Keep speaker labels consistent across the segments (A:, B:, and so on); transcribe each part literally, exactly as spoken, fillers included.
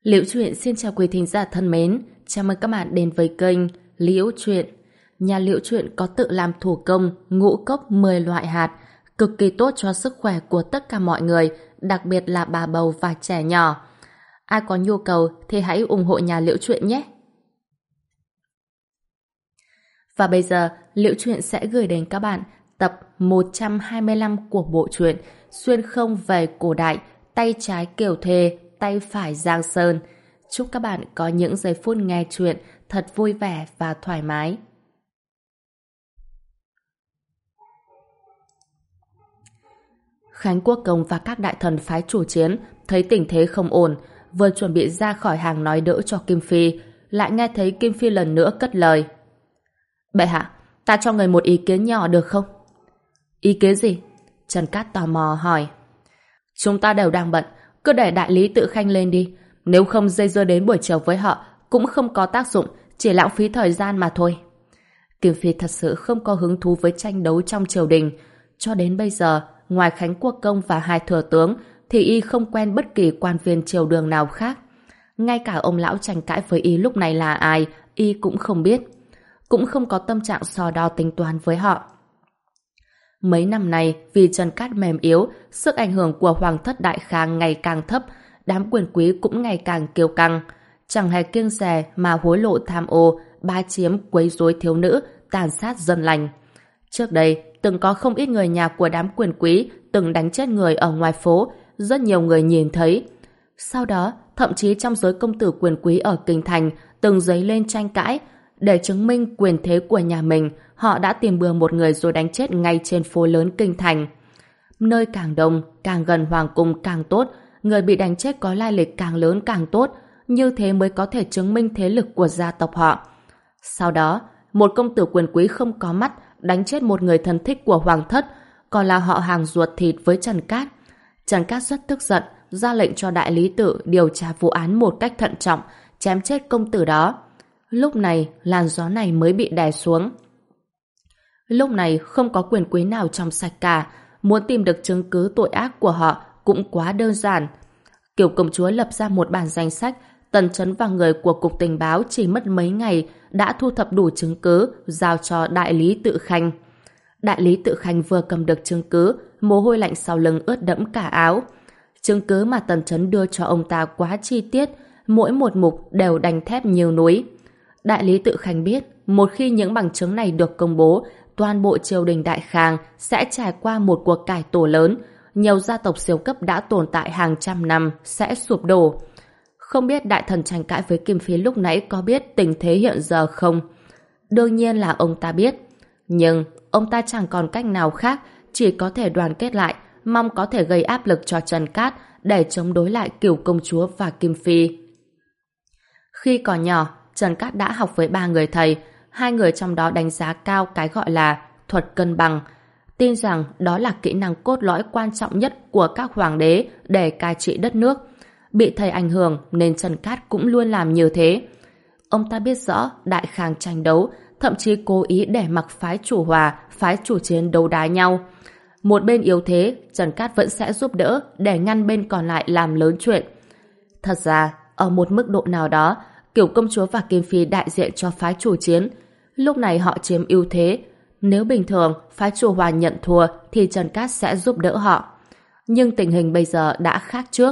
A: Liễu Chuyện xin chào quý thính giả thân mến, chào mừng các bạn đến với kênh Liễu Chuyện. Nhà Liễu Chuyện có tự làm thủ công ngũ cốc mười loại hạt, cực kỳ tốt cho sức khỏe của tất cả mọi người, đặc biệt là bà bầu và trẻ nhỏ. Ai có nhu cầu thì hãy ủng hộ nhà Liễu Chuyện nhé. Và bây giờ, Liễu Chuyện sẽ gửi đến các bạn tập một trăm hai mươi lăm của bộ truyện Xuyên không về cổ đại, tay trái Kiều Thề, tay phải Giang Sơn. Chúc các bạn có những giây phút nghe chuyện thật vui vẻ và thoải mái. Khánh Quốc Công và các đại thần phái chủ chiến thấy tình thế không ổn, vừa chuẩn bị ra khỏi hàng nói đỡ cho Kim Phi, lại nghe thấy Kim Phi lần nữa cất lời. Bệ hạ, ta cho người một ý kiến nhỏ được không? Ý kiến gì? Trần Cát tò mò hỏi. Chúng ta đều đang bận, cứ để đại lý Tự Khanh lên đi. Nếu không dây dưa đến buổi chiều với họ cũng không có tác dụng, chỉ lãng phí thời gian mà thôi. Kim Phi thật sự không có hứng thú với tranh đấu trong triều đình. Cho đến bây giờ, ngoài Khánh Quốc Công và hai thừa tướng thì y không quen bất kỳ quan viên triều đường nào khác. Ngay cả ông lão tranh cãi với y lúc này là ai, y cũng không biết. Cũng không có tâm trạng so đo tính toán với họ. Mấy năm nay, vì Trần Cát mềm yếu, sức ảnh hưởng của Hoàng thất Đại Khang ngày càng thấp, đám quyền quý cũng ngày càng kiêu căng. Chẳng hề kiêng dè mà hối lộ tham ô, bá chiếm, quấy rối thiếu nữ, tàn sát dân lành. Trước đây, từng có không ít người nhà của đám quyền quý từng đánh chết người ở ngoài phố, rất nhiều người nhìn thấy. Sau đó, thậm chí trong giới công tử quyền quý ở Kinh Thành từng dấy lên tranh cãi. Để chứng minh quyền thế của nhà mình, họ đã tìm bừa một người rồi đánh chết ngay trên phố lớn Kinh Thành. Nơi càng đông, càng gần hoàng cung càng tốt, người bị đánh chết có lai lịch càng lớn càng tốt, như thế mới có thể chứng minh thế lực của gia tộc họ. Sau đó, một công tử quyền quý không có mắt đánh chết một người thân thích của hoàng thất, còn là họ hàng ruột thịt với Trần Cát. Trần Cát rất tức giận, ra lệnh cho đại lý tự điều tra vụ án một cách thận trọng, chém chết công tử đó. Lúc này, làn gió này mới bị đè xuống. Lúc này không có quyền quý nào trong sạch cả, muốn tìm được chứng cứ tội ác của họ cũng quá đơn giản. Kiều công chúa lập ra một bản danh sách, Tần Chấn và người của cục tình báo chỉ mất mấy ngày đã thu thập đủ chứng cứ, giao cho đại lý Tự Khanh. Đại lý Tự Khanh vừa cầm được chứng cứ, mồ hôi lạnh sau lưng ướt đẫm cả áo. Chứng cứ mà Tần Chấn đưa cho ông ta quá chi tiết, mỗi một mục đều đanh thép nhiều núi. Đại lý Tự Khanh biết, một khi những bằng chứng này được công bố, toàn bộ triều đình Đại Khang sẽ trải qua một cuộc cải tổ lớn, nhiều gia tộc siêu cấp đã tồn tại hàng trăm năm sẽ sụp đổ. Không biết đại thần tranh cãi với Kim Phi lúc nãy có biết tình thế hiện giờ không? Đương nhiên là ông ta biết. Nhưng ông ta chẳng còn cách nào khác, chỉ có thể đoàn kết lại, mong có thể gây áp lực cho Trần Cát để chống đối lại Cửu công chúa và Kim Phi. Khi còn nhỏ, Trần Cát đã học với ba người thầy, hai người trong đó đánh giá cao cái gọi là thuật cân bằng, tin rằng đó là kỹ năng cốt lõi quan trọng nhất của các hoàng đế để cai trị đất nước. Bị thầy ảnh hưởng nên Trần Cát cũng luôn làm như thế. Ông ta biết rõ Đại Khang tranh đấu, thậm chí cố ý để mặc phái chủ hòa, phái chủ chiến đấu đá nhau. Một bên yếu thế, Trần Cát vẫn sẽ giúp đỡ để ngăn bên còn lại làm lớn chuyện. Thật ra, ở một mức độ nào đó, Cửu công chúa và Kim Phi đại diện cho phái chủ chiến. Lúc này họ chiếm ưu thế. Nếu bình thường phái chủ hòa nhận thua thì Trần Cát sẽ giúp đỡ họ. Nhưng tình hình bây giờ đã khác trước.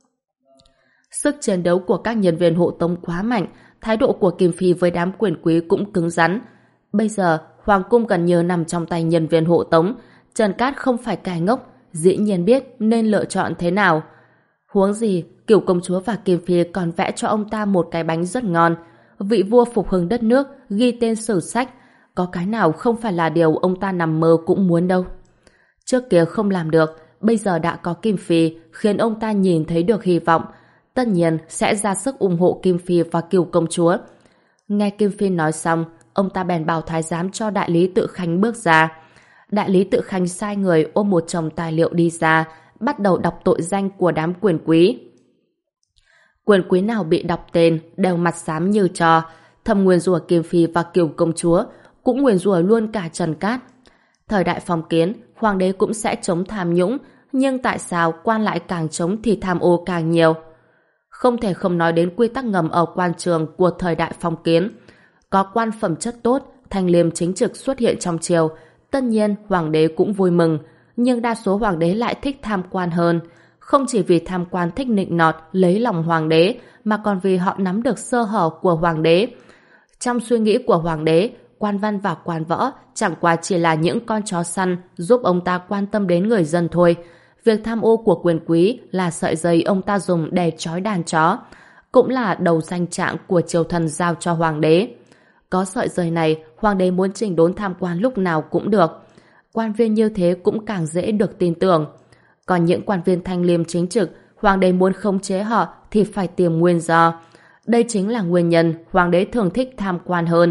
A: Sức chiến đấu của các nhân viên hộ tống quá mạnh, thái độ của Kim Phi với đám quyền quý cũng cứng rắn. Bây giờ, hoàng cung gần như nằm trong tay nhân viên hộ tống. Trần Cát không phải kẻ ngốc, dĩ nhiên biết nên lựa chọn thế nào. Huống gì, Cửu công chúa và Kim Phi còn vẽ cho ông ta một cái bánh rất ngon. Vị vua phục hưng đất nước, ghi tên sử sách. Có cái nào không phải là điều ông ta nằm mơ cũng muốn đâu. Trước kia không làm được, bây giờ đã có Kim Phi, khiến ông ta nhìn thấy được hy vọng. Tất nhiên sẽ ra sức ủng hộ Kim Phi và Cửu công chúa. Nghe Kim Phi nói xong, ông ta bèn bảo thái giám cho đại lý Tự Khanh bước ra. Đại lý Tự Khanh sai người ôm một chồng tài liệu đi ra, bắt đầu đọc tội danh của đám quyền quý. Quyền quý nào bị đọc tên đều mặt xám như tro, thầm nguyền rủa Kim Phi và Cửu công chúa, cũng nguyền rủa luôn cả Trần Cát. Thời đại phong kiến, hoàng đế cũng sẽ chống tham nhũng, nhưng tại sao quan lại càng chống thì tham ô càng nhiều? Không thể không nói đến quy tắc ngầm ở quan trường của thời đại phong kiến. Có quan phẩm chất tốt, thanh liêm chính trực xuất hiện trong triều, tất nhiên hoàng đế cũng vui mừng, nhưng đa số hoàng đế lại thích tham quan hơn. Không chỉ vì tham quan thích nịnh nọt, lấy lòng hoàng đế, mà còn vì họ nắm được sơ hở của hoàng đế. Trong suy nghĩ của hoàng đế, quan văn và quan võ chẳng qua chỉ là những con chó săn giúp ông ta quan tâm đến người dân thôi. Việc tham ô của quyền quý là sợi dây ông ta dùng để trói đàn chó, cũng là đầu danh trạng của triều thần giao cho hoàng đế. Có sợi dây này, hoàng đế muốn chỉnh đốn tham quan lúc nào cũng được. Quan viên như thế cũng càng dễ được tin tưởng. Còn những quan viên thanh liêm chính trực, hoàng đế muốn khống chế họ thì phải tìm nguyên do. Đây chính là nguyên nhân hoàng đế thường thích tham quan hơn.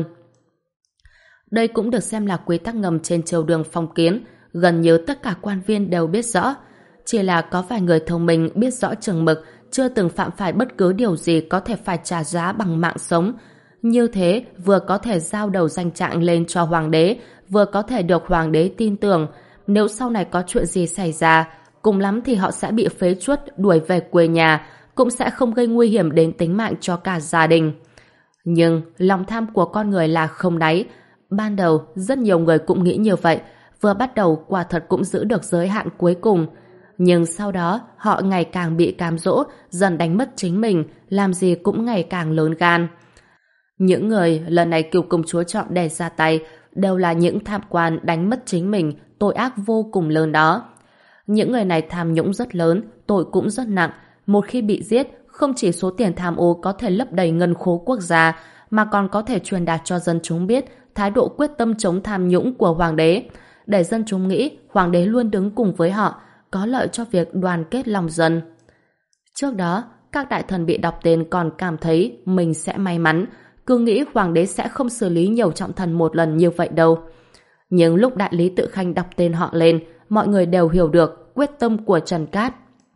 A: Đây cũng được xem là quy tắc ngầm trên triều đường phong kiến, gần như tất cả quan viên đều biết rõ. Chỉ là có vài người thông minh biết rõ chừng mực, chưa từng phạm phải bất cứ điều gì có thể phải trả giá bằng mạng sống. Như thế, vừa có thể giao đầu danh trạng lên cho hoàng đế, vừa có thể được hoàng đế tin tưởng. Nếu sau này có chuyện gì xảy ra, cùng lắm thì họ sẽ bị phế truất đuổi về quê nhà, cũng sẽ không gây nguy hiểm đến tính mạng cho cả gia đình. Nhưng lòng tham của con người là không đáy. Ban đầu, rất nhiều người cũng nghĩ như vậy, vừa bắt đầu quả thật cũng giữ được giới hạn cuối cùng. Nhưng sau đó, họ ngày càng bị cám dỗ, dần đánh mất chính mình, làm gì cũng ngày càng lớn gan. Những người lần này Kiều công chúa chọn để ra tay đều là những tham quan đánh mất chính mình, tội ác vô cùng lớn đó. Những người này tham nhũng rất lớn, tội cũng rất nặng. Một khi bị giết, không chỉ số tiền tham ô có thể lấp đầy ngân khố quốc gia, mà còn có thể truyền đạt cho dân chúng biết thái độ quyết tâm chống tham nhũng của hoàng đế, để dân chúng nghĩ hoàng đế luôn đứng cùng với họ, có lợi cho việc đoàn kết lòng dân. Trước đó, các đại thần bị đọc tên còn cảm thấy mình sẽ may mắn, cứ nghĩ hoàng đế sẽ không xử lý nhiều trọng thần một lần như vậy đâu. Nhưng lúc đại lý Tự Khanh đọc tên họ lên, mọi người đều hiểu được quyết tâm của Trần Cát.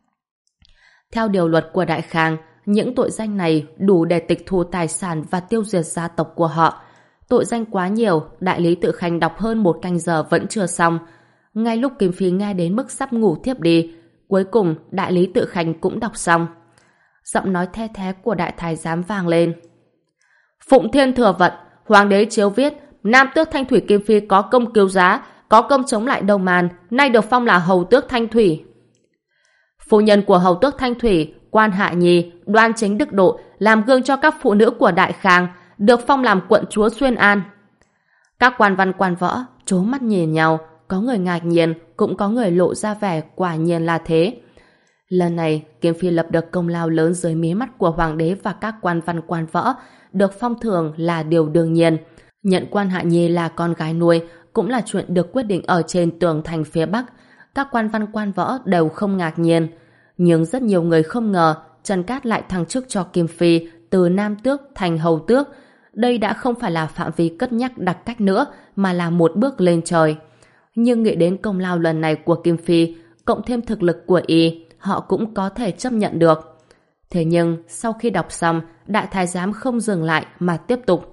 A: Theo điều luật của Đại Khang, những tội danh này đủ để tịch thu tài sản và tiêu diệt gia tộc của họ. Tội danh quá nhiều, đại lý Tự Khanh đọc hơn một canh giờ vẫn chưa xong. Ngay lúc Kim Phi nghe đến mức sắp ngủ thiếp đi, cuối cùng đại lý Tự Khanh cũng đọc xong. Giọng nói the thé của đại thái giám vang lên. Phụng Thiên thừa vận, hoàng đế chiếu viết, nam tước Thanh Thủy Kim Phi có công cứu giá, có công chống lại Đông Man, nay được phong là hầu tước Thanh Thủy. Phu nhân của hầu tước Thanh Thủy, Quan Hạ Nhi, đoan chính đức độ, làm gương cho các phụ nữ của Đại Khang, được phong làm quận chúa Xuyên An. Các quan văn quan võ trố mắt nhìn nhau, có người ngạc nhiên, cũng có người lộ ra vẻ quả nhiên là thế. Lần này, Kim Phi lập được công lao lớn dưới mí mắt của hoàng đế và các quan văn quan võ, được phong thưởng là điều đương nhiên. Nhận Quan Hạ Nhi là con gái nuôi cũng là chuyện được quyết định ở trên tường thành phía Bắc. Các quan văn quan võ đều không ngạc nhiên. Nhưng rất nhiều người không ngờ Trần Cát lại thăng chức cho Kim Phi từ nam tước thành hầu tước. Đây đã không phải là phạm vi cất nhắc đặc cách nữa, mà là một bước lên trời. Nhưng nghĩ đến công lao lần này của Kim Phi, cộng thêm thực lực của y, họ cũng có thể chấp nhận được. Thế nhưng, sau khi đọc xong, đại thái giám không dừng lại mà tiếp tục.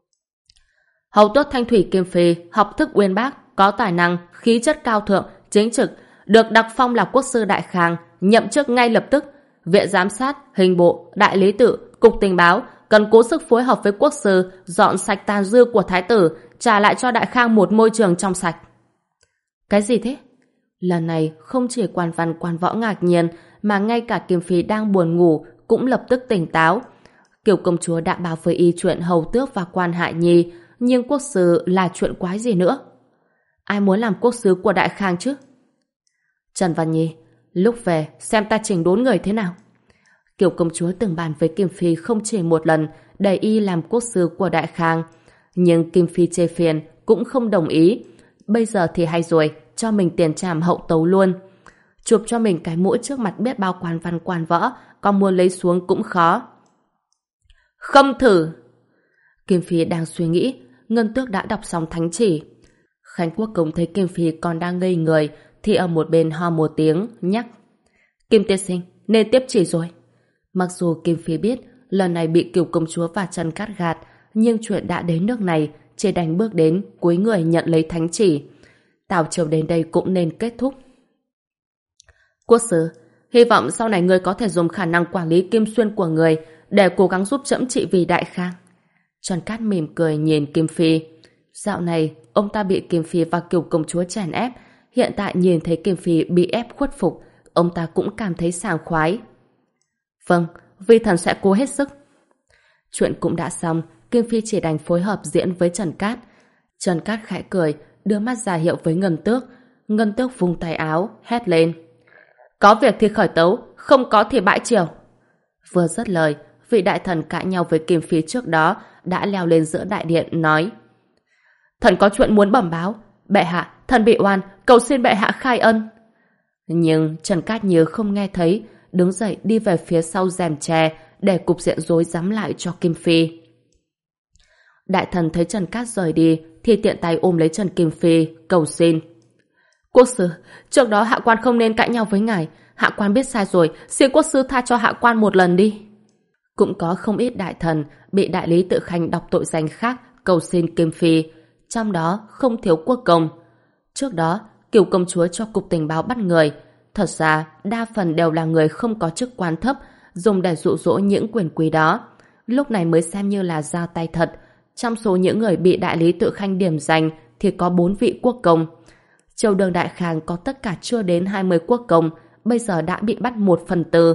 A: Hầu tước Thanh Thủy Kim Phi, học thức uyên bác, có tài năng, khí chất cao thượng, chính trực, được đặc phong là quốc sư Đại Khang, nhậm chức ngay lập tức. Viện giám sát, hình bộ, đại lý tự, cục tình báo cần cố sức phối hợp với quốc sư, dọn sạch tàn dư của thái tử, trả lại cho Đại Khang một môi trường trong sạch. Cái gì thế? Lần này không chỉ quan văn quan võ ngạc nhiên, mà ngay cả Kim Phi đang buồn ngủ cũng lập tức tỉnh táo. Kiều công chúa đã báo với y chuyện hầu tước và Quan Hạ Nhi, nhưng quốc sư là chuyện quái gì nữa? Ai muốn làm quốc sứ của Đại Khang chứ? Trần Văn Nhi, lúc về xem ta chỉnh đốn người thế nào. Kiều công chúa từng bàn với Kim Phi không chỉ một lần để y làm quốc sứ của Đại Khang, nhưng Kim Phi chê phiền cũng không đồng ý. Bây giờ thì hay rồi, cho mình tiền trảm hậu tấu luôn. Chụp cho mình cái mũi trước mặt biết bao quan văn quan võ, còn muốn lấy xuống cũng khó. Không thử! Kim Phi đang suy nghĩ, Ngân Tước đã đọc xong thánh chỉ. Khánh Quốc Công thấy Kim Phi còn đang ngây người, thì ở một bên ho một tiếng, nhắc. Kim tiên sinh, nên tiếp chỉ rồi. Mặc dù Kim Phi biết lần này bị Kiều công chúa và Trần Cát gạt, nhưng chuyện đã đến nước này, chỉ đành bước đến cúi người nhận lấy thánh chỉ. Tào triều đến đây cũng nên kết thúc. Quốc sư, Hy vọng sau này ngươi có thể dùng khả năng quản lý Kim Xuyên của người để cố gắng giúp trẫm trị vì Đại Khang. Trần Cát mỉm cười nhìn Kim Phi. Dạo này, ông ta bị Kim Phi và Kiều công chúa chèn ép. Hiện tại nhìn thấy Kim Phi bị ép khuất phục, ông ta cũng cảm thấy sảng khoái. Vâng, vi thần sẽ cố hết sức. Chuyện cũng đã xong, Kim Phi chỉ đành phối hợp diễn với Trần Cát. Trần Cát khẽ cười, đưa mắt ra hiệu với Ngân Tước. Ngân Tước vung tay áo, hét lên. Có việc thì khởi tấu, không có thì bãi triều. Vừa dứt lời, vị đại thần cãi nhau với Kim Phi trước đó đã leo lên giữa đại điện nói: Thần có chuyện muốn bẩm báo. Bệ hạ, thần bị oan, cầu xin bệ hạ khai ân. Nhưng Trần Cát như không nghe thấy, đứng dậy đi về phía sau rèm tre để cục diện rối rắm lại cho Kim Phi. Đại thần thấy Trần Cát rời đi thì tiện tay ôm lấy Trần Kim Phi, cầu xin. Quốc sư, trước đó hạ quan không nên cãi nhau với ngài. Hạ quan biết sai rồi, xin quốc sư tha cho hạ quan một lần đi. Cũng có không ít đại thần bị đại lý Tự Khanh đọc tội danh khác cầu xin Kim Phi, trong đó không thiếu Quốc công. Trước đó, Kiều công chúa cho cục tình báo bắt người. Thật ra, đa phần đều là người không có chức quan thấp, dùng để dụ dỗ những quyền quý đó. Lúc này mới xem như là ra tay thật. Trong số những người bị đại lý Tự Khanh điểm danh thì có bốn vị quốc công. Triều đường Đại Khang có tất cả chưa đến hai mươi quốc công, bây giờ đã bị bắt một phần tư.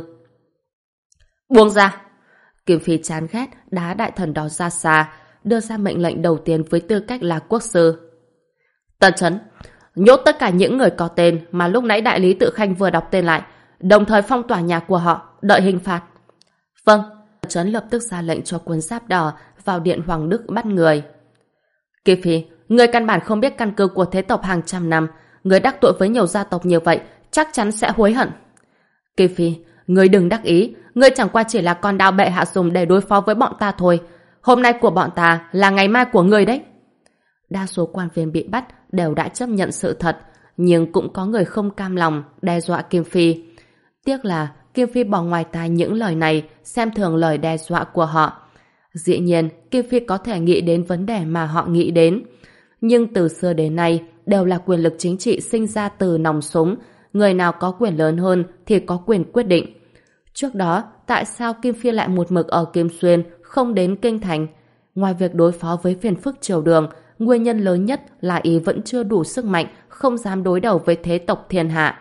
A: Buông ra! Kim Phi chán ghét đá đại thần đó ra xa, đưa ra mệnh lệnh đầu tiên với tư cách là quốc sư. Tần Chấn, nhốt tất cả những người có tên mà lúc nãy đại lý Tự Khanh vừa đọc tên lại, đồng thời phong tỏa nhà của họ, đợi hình phạt. Vâng. Tần Chấn lập tức ra lệnh cho quân giáp đỏ vào điện Hoàng Đức bắt người. Kim Phi, người căn bản không biết căn cơ của thế tộc hàng trăm năm, người đắc tội với nhiều gia tộc như vậy chắc chắn sẽ hối hận. Kim Phi, người đừng đắc ý, người chẳng qua chỉ là con đao bệ hạ dùng để đối phó với bọn ta thôi. Hôm nay của bọn ta là ngày mai của người đấy. Đa số quan viên bị bắt đều đã chấp nhận sự thật, nhưng cũng có người không cam lòng đe dọa Kim Phi. Tiếc là Kim Phi bỏ ngoài tai những lời này, xem thường lời đe dọa của họ. Dĩ nhiên, Kim Phi có thể nghĩ đến vấn đề mà họ nghĩ đến. Nhưng từ xưa đến nay, đều là quyền lực chính trị sinh ra từ nòng súng. Người nào có quyền lớn hơn thì có quyền quyết định. Trước đó, tại sao Kim Phi lại một mực ở Kim Xuyên, không đến Kinh Thành? Ngoài việc đối phó với phiền phức triều đường, nguyên nhân lớn nhất là ý vẫn chưa đủ sức mạnh, không dám đối đầu với thế tộc thiên hạ.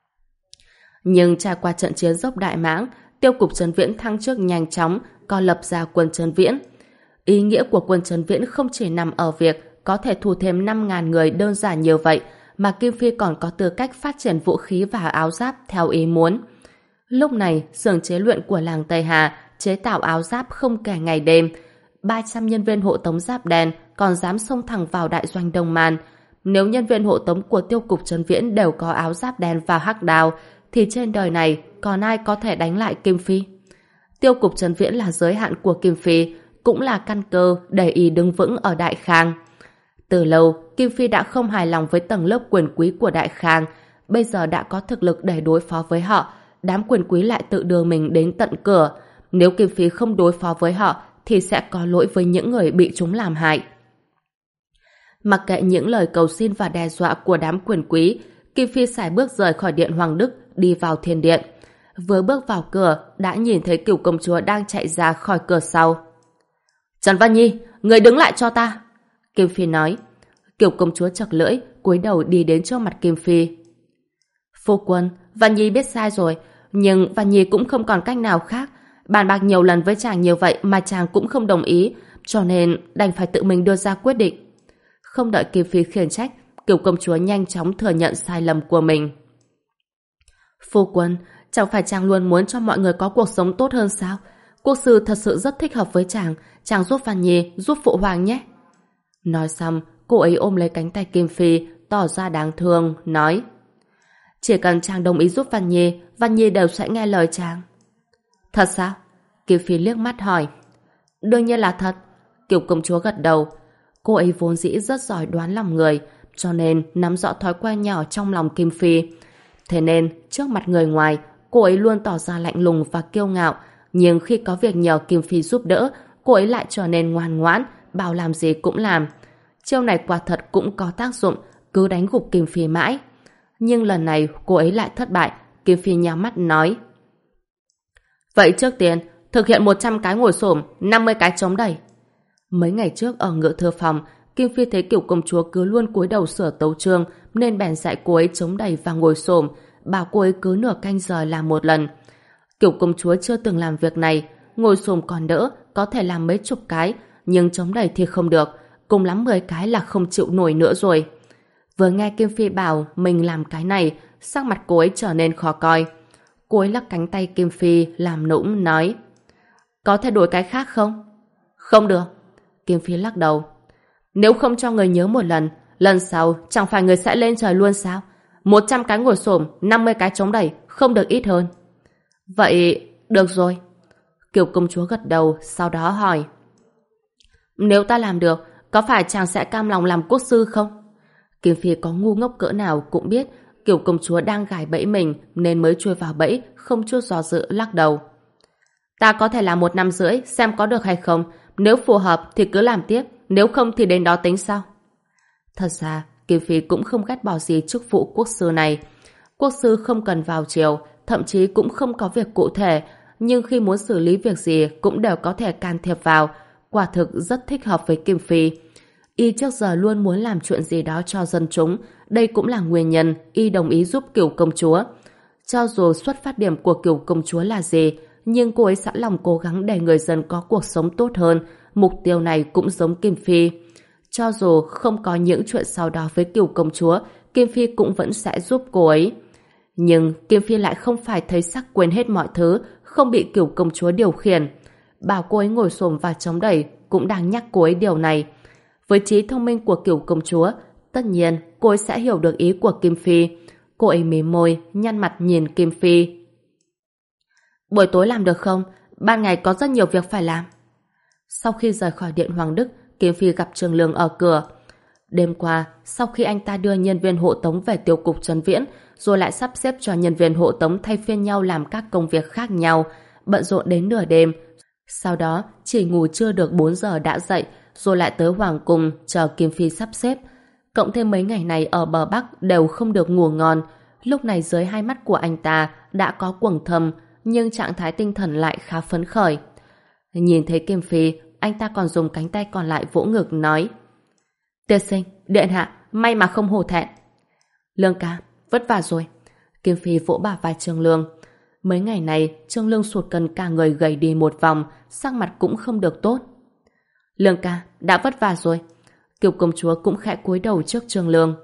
A: Nhưng trải qua trận chiến dốc Đại Mãng, tiêu cục Trấn Viễn thăng chức nhanh chóng, co lập ra quân Trấn Viễn. Ý nghĩa của quân Trấn Viễn không chỉ nằm ở việc có thể thu thêm năm nghìn người đơn giản như vậy, mà Kim Phi còn có tư cách phát triển vũ khí và áo giáp theo ý muốn. Lúc này, xưởng chế luyện của làng Tây Hà chế tạo áo giáp không kể ngày đêm. ba trăm nhân viên hộ tống giáp đen còn dám xông thẳng vào đại doanh Đông Man. Nếu nhân viên hộ tống của tiêu cục Trấn Viễn đều có áo giáp đen và hắc đao, thì trên đời này còn ai có thể đánh lại Kim Phi? Tiêu cục Trấn Viễn là giới hạn của Kim Phi, cũng là căn cơ để y đứng vững ở Đại Khang. Từ lâu, Kim Phi đã không hài lòng với tầng lớp quyền quý của Đại Khang. Bây giờ đã có thực lực để đối phó với họ, đám quyền quý lại tự đưa mình đến tận cửa. Nếu Kim Phi không đối phó với họ, thì sẽ có lỗi với những người bị chúng làm hại. Mặc kệ những lời cầu xin và đe dọa của đám quyền quý, Kim Phi sải bước rời khỏi điện Hoàng Đức, đi vào thiên điện. Vừa bước vào cửa, đã nhìn thấy Cửu công chúa đang chạy ra khỏi cửa sau. Trần Văn Nhi, người đứng lại cho ta. Kim Phi nói. Cửu công chúa chật lưỡi, cúi đầu đi đến trước mặt Kim Phi. Phu quân, Văn Nhi biết sai rồi, nhưng Văn Nhi cũng không còn cách nào khác. Bàn bạc nhiều lần với chàng như vậy mà chàng cũng không đồng ý, cho nên đành phải tự mình đưa ra quyết định. Không đợi Kim Phi khiển trách, Cửu công chúa nhanh chóng thừa nhận sai lầm của mình. Phu quân, chẳng phải chàng luôn muốn cho mọi người có cuộc sống tốt hơn sao? Quốc sư thật sự rất thích hợp với chàng, chàng giúp Văn Nhi, giúp phụ hoàng nhé. Nói xong, cô ấy ôm lấy cánh tay Kim Phi, tỏ ra đáng thương, nói: Chỉ cần chàng đồng ý giúp Văn Nhi, Văn Nhi đều sẽ nghe lời chàng. Thật sao? Kim Phi liếc mắt hỏi. Đương nhiên là thật. Kiều công chúa gật đầu. Cô ấy vốn dĩ rất giỏi đoán lòng người, cho nên nắm rõ thói quen nhỏ trong lòng Kim Phi. Thế nên, trước mặt người ngoài, cô ấy luôn tỏ ra lạnh lùng và kiêu ngạo, nhưng khi có việc nhờ Kim Phi giúp đỡ, cô ấy lại trở nên ngoan ngoãn, bảo làm gì cũng làm. Chiêu này quả thật cũng có tác dụng, cứ đánh gục Kim Phi mãi. Nhưng lần này cô ấy lại thất bại, Kim Phi nhắm mắt nói: Vậy trước tiên, thực hiện một trăm cái ngồi xổm, năm mươi cái chống đẩy. Mấy ngày trước ở ngự thư phòng, Kim Phi thấy Cửu công chúa cứ luôn cúi đầu sửa tấu chương, nên bèn dạy cô ấy chống đẩy và ngồi xổm, bảo cô ấy cứ nửa canh giờ làm một lần. Cửu công chúa chưa từng làm việc này, ngồi xổm còn đỡ, có thể làm mấy chục cái, nhưng chống đẩy thì không được, cùng lắm mười cái là không chịu nổi nữa rồi. Vừa nghe Kim Phi bảo mình làm cái này, sắc mặt cô ấy trở nên khó coi. Cô ấy lắc cánh tay Kim Phi làm nũng nói: Có thể đổi cái khác không? Không được. Kim Phi lắc đầu. Nếu không cho người nhớ một lần, lần sau chẳng phải người sẽ lên trời luôn sao? Một trăm cái ngồi xổm, năm mươi cái chống đẩy, không được ít hơn. Vậy, được rồi. Kiều công chúa gật đầu, sau đó hỏi: Nếu ta làm được, có phải chàng sẽ cam lòng làm quốc sư không? Kim Phi có ngu ngốc cỡ nào cũng biết Kiều công chúa đang gài bẫy mình, nên mới chui vào bẫy, không chút do dự lắc đầu. Ta có thể làm một năm rưỡi, xem có được hay không. Nếu phù hợp thì cứ làm tiếp, nếu không thì đến đó tính sau. Thật ra, Kim Phi cũng không ghét bỏ gì chức vụ quốc sư này. Quốc sư không cần vào triều, thậm chí cũng không có việc cụ thể, nhưng khi muốn xử lý việc gì cũng đều có thể can thiệp vào, quả thực rất thích hợp với Kim Phi. Y trước giờ luôn muốn làm chuyện gì đó cho dân chúng, đây cũng là nguyên nhân Y đồng ý giúp Cửu công chúa. Cho dù xuất phát điểm của Cửu công chúa là gì, nhưng cô ấy sẵn lòng cố gắng để người dân có cuộc sống tốt hơn, mục tiêu này cũng giống Kim Phi. Cho dù không có những chuyện sau đó với Cửu công chúa, Kim Phi cũng vẫn sẽ giúp cô ấy. Nhưng Kim Phi lại không phải thấy sắc quên hết mọi thứ, không bị Cửu công chúa điều khiển. Bảo cô ấy ngồi xổm và chống đẩy cũng đang nhắc cô ấy điều này. Với trí thông minh của Cửu công chúa, tất nhiên cô ấy sẽ hiểu được ý của Kim Phi. Cô ấy mím môi, nhăn mặt nhìn Kim Phi. Buổi tối làm được không? Ban ngày có rất nhiều việc phải làm. Sau khi rời khỏi điện Hoàng Đức, Kim Phi gặp Trường Lương ở cửa. Đêm qua, sau khi anh ta đưa nhân viên hộ tống về tiêu cục Trấn Viễn, rồi lại sắp xếp cho nhân viên hộ tống thay phiên nhau làm các công việc khác nhau, bận rộn đến nửa đêm. Sau đó, chỉ ngủ chưa được bốn giờ đã dậy, rồi lại tới Hoàng cung chờ Kim Phi sắp xếp. Cộng thêm mấy ngày này ở bờ Bắc đều không được ngủ ngon. Lúc này dưới hai mắt của anh ta đã có quầng thâm, nhưng trạng thái tinh thần lại khá phấn khởi. Nhìn thấy Kim Phi, anh ta còn dùng cánh tay còn lại vỗ ngực nói: Tiên sinh, điện hạ, may mà không hổ thẹn. Lương ca, vất vả rồi. Kim Phi vỗ bả vai Trương Lương. Mấy ngày này, Trương Lương sụt cân cả người gầy đi một vòng, sắc mặt cũng không được tốt. Lương ca, đã vất vả rồi. Kiều công chúa cũng khẽ cúi đầu trước Trương Lương.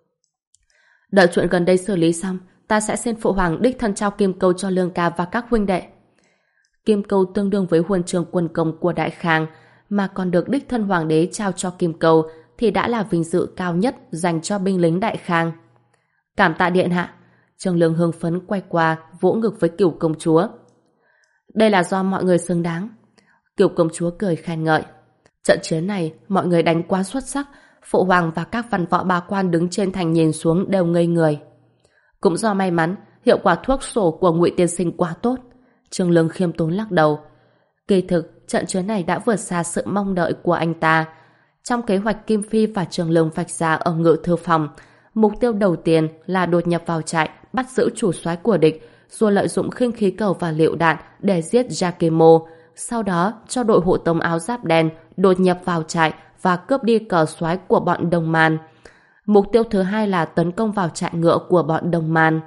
A: Đợi chuyện gần đây xử lý xong, ta sẽ xin phụ hoàng đích thân trao kim câu cho Lương ca và các huynh đệ. Kim câu tương đương với huân chương quân công của Đại Khang, mà còn được đích thân hoàng đế trao cho kim câu thì đã là vinh dự cao nhất dành cho binh lính Đại Khang. Cảm tạ điện hạ. Trương Lương hưng phấn quay qua vỗ ngực với Cửu công chúa. Đây là do mọi người xứng đáng. Cửu công chúa cười khen ngợi. Trận chiến này mọi người đánh quá xuất sắc, phụ hoàng và các văn võ bá quan đứng trên thành nhìn xuống đều ngây người. Cũng do may mắn, hiệu quả thuốc sổ của Ngụy tiên sinh quá tốt. Trương Lương khiêm tốn lắc đầu. Kỳ thực, trận chiến này đã vượt xa sự mong đợi của anh ta. Trong kế hoạch Kim Phi và Trương Lương vạch ra ở ngự thư phòng, mục tiêu đầu tiên là đột nhập vào trại, bắt giữ chủ soái của địch, rồi lợi dụng khinh khí cầu và lựu đạn để giết Jakemo. Sau đó cho đội hộ tống áo giáp đen đột nhập vào trại và cướp đi cờ soái của bọn Đồng Man. Mục tiêu thứ hai là tấn công vào trại ngựa của bọn Đồng Man.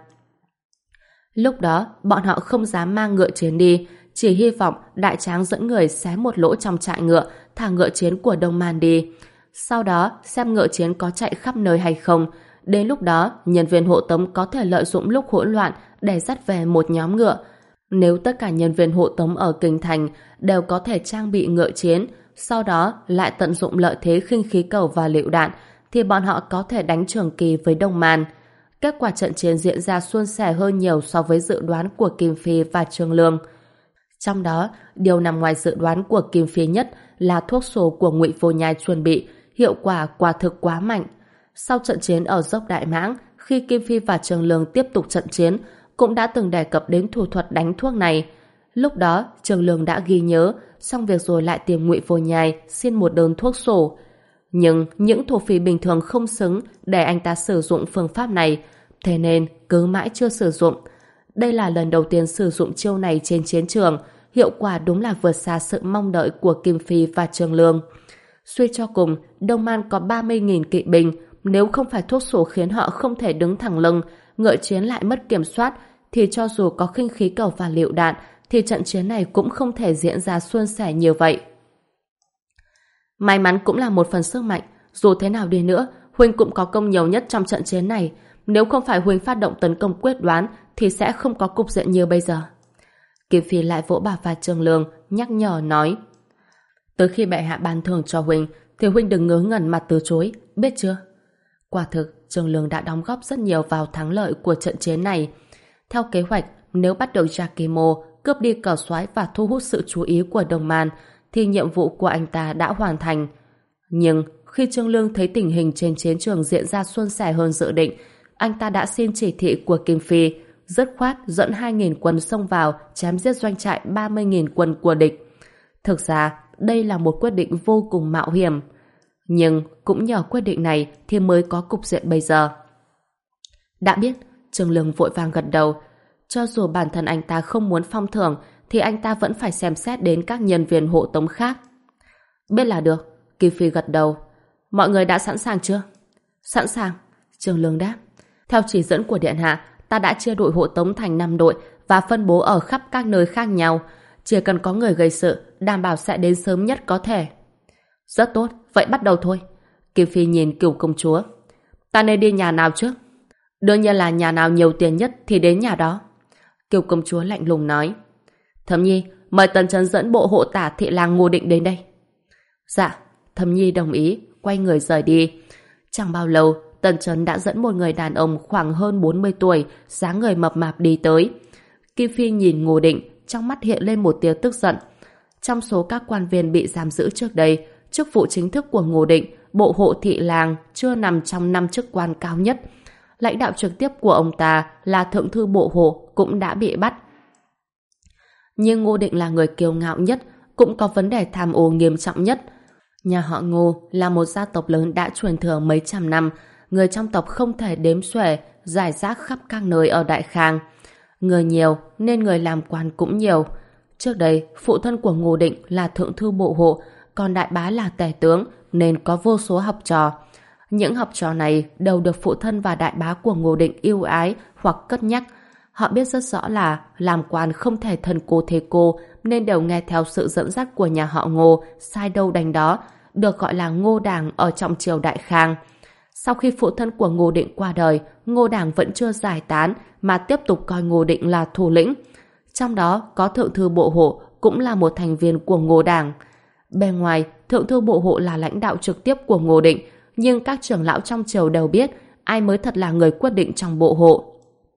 A: Lúc đó, bọn họ không dám mang ngựa chiến đi, chỉ hy vọng đại tráng dẫn người xé một lỗ trong trại ngựa, thả ngựa chiến của Đông Man đi. Sau đó, xem ngựa chiến có chạy khắp nơi hay không. Đến lúc đó, nhân viên hộ tống có thể lợi dụng lúc hỗn loạn để dắt về một nhóm ngựa. Nếu tất cả nhân viên hộ tống ở kinh thành đều có thể trang bị ngựa chiến, sau đó lại tận dụng lợi thế khinh khí cầu và lựu đạn, thì bọn họ có thể đánh trường kỳ với Đông Man. Kết quả trận chiến diễn ra suôn sẻ hơn nhiều so với dự đoán của Kim Phi và Trương Lương. Trong đó, điều nằm ngoài dự đoán của Kim Phi nhất là thuốc sổ của Ngụy Vô Nhai chuẩn bị, hiệu quả quả thực quá mạnh. Sau trận chiến ở dốc Đại Mãng, khi Kim Phi và Trương Lương tiếp tục trận chiến, cũng đã từng đề cập đến thủ thuật đánh thuốc này. Lúc đó, Trương Lương đã ghi nhớ, xong việc rồi lại tìm Ngụy Vô Nhai xin một đơn thuốc sổ. Nhưng những thổ phỉ bình thường không xứng để anh ta sử dụng phương pháp này, thế nên cứ mãi chưa sử dụng. Đây là lần đầu tiên sử dụng chiêu này trên chiến trường, hiệu quả đúng là vượt xa sự mong đợi của Kim Phi và Trường Lương. Suy cho cùng, Đông Man có ba mươi nghìn kỵ binh, nếu không phải thuốc sổ khiến họ không thể đứng thẳng lưng, ngựa chiến lại mất kiểm soát, thì cho dù có khinh khí cầu và lựu đạn, thì trận chiến này cũng không thể diễn ra suôn sẻ như vậy. May mắn cũng là một phần sức mạnh, dù thế nào đi nữa, Huynh cũng có công nhiều nhất trong trận chiến này. Nếu không phải Huynh phát động tấn công quyết đoán, thì sẽ không có cục diện như bây giờ. Kim Phi lại vỗ bả vai Trường Lương, nhắc nhở nói: tới khi bệ hạ ban thưởng cho Huynh, thì Huynh đừng ngớ ngẩn mà từ chối, biết chưa? Quả thực, Trường Lương đã đóng góp rất nhiều vào thắng lợi của trận chiến này. Theo kế hoạch, nếu bắt được Yakimo, cướp đi cờ soái và thu hút sự chú ý của Đồng Man, thì nhiệm vụ của anh ta đã hoàn thành. Nhưng khi Trương Lương thấy tình hình trên chiến trường diễn ra suôn sẻ hơn dự định, anh ta đã xin chỉ thị của Kim Phi, dứt khoát dẫn hai nghìn quân xông vào chém giết doanh trại ba mươi nghìn quân của địch. Thực ra, đây là một quyết định vô cùng mạo hiểm. Nhưng cũng nhờ quyết định này thì mới có cục diện bây giờ. Đã biết, Trương Lương vội vàng gật đầu. Cho dù bản thân anh ta không muốn phong thưởng, thì anh ta vẫn phải xem xét đến các nhân viên hộ tống khác. Biết là được, Kim Phi gật đầu. Mọi người đã sẵn sàng chưa? Sẵn sàng, Trương Lương đáp. Theo chỉ dẫn của Điện Hạ, ta đã chia đội hộ tống thành năm đội và phân bố ở khắp các nơi khác nhau. Chỉ cần có người gây sự, đảm bảo sẽ đến sớm nhất có thể. Rất tốt, vậy bắt đầu thôi. Kim Phi nhìn Cửu công chúa. Ta nên đi nhà nào trước? Đương nhiên là nhà nào nhiều tiền nhất thì đến nhà đó. Cửu công chúa lạnh lùng nói. Thẩm Nhi, mời Tần Chấn dẫn bộ hộ tả thị lang Ngô Định đến đây. Dạ, Thẩm Nhi đồng ý, quay người rời đi. Chẳng bao lâu, Tần Chấn đã dẫn một người đàn ông khoảng hơn bốn mươi tuổi, dáng người mập mạp đi tới. Kim Phi nhìn Ngô Định, trong mắt hiện lên một tia tức giận. Trong số các quan viên bị giam giữ trước đây, chức vụ chính thức của Ngô Định, bộ hộ thị lang chưa nằm trong năm chức quan cao nhất. Lãnh đạo trực tiếp của ông ta là thượng thư bộ hộ cũng đã bị bắt. Nhưng Ngô Định là người kiêu ngạo nhất, cũng có vấn đề tham ô nghiêm trọng nhất. Nhà họ Ngô là một gia tộc lớn đã truyền thừa mấy trăm năm, người trong tộc không thể đếm xuể, rải rác khắp các nơi ở Đại Khang. Người nhiều nên người làm quan cũng nhiều. Trước đây, phụ thân của Ngô Định là thượng thư bộ hộ, còn đại bá là tể tướng nên có vô số học trò. Những học trò này đều được phụ thân và đại bá của Ngô Định yêu ái hoặc cất nhắc. Họ biết rất rõ là làm quan không thể thân cô thế cô, nên đều nghe theo sự dẫn dắt của nhà họ Ngô, sai đâu đánh đó, được gọi là Ngô Đảng ở trong triều Đại Khang. Sau khi phụ thân của Ngô Định qua đời, Ngô Đảng vẫn chưa giải tán mà tiếp tục coi Ngô Định là thủ lĩnh. Trong đó có thượng thư bộ hộ cũng là một thành viên của Ngô Đảng. Bên ngoài, thượng thư bộ hộ là lãnh đạo trực tiếp của Ngô Định, nhưng các trưởng lão trong triều đều biết ai mới thật là người quyết định trong bộ hộ.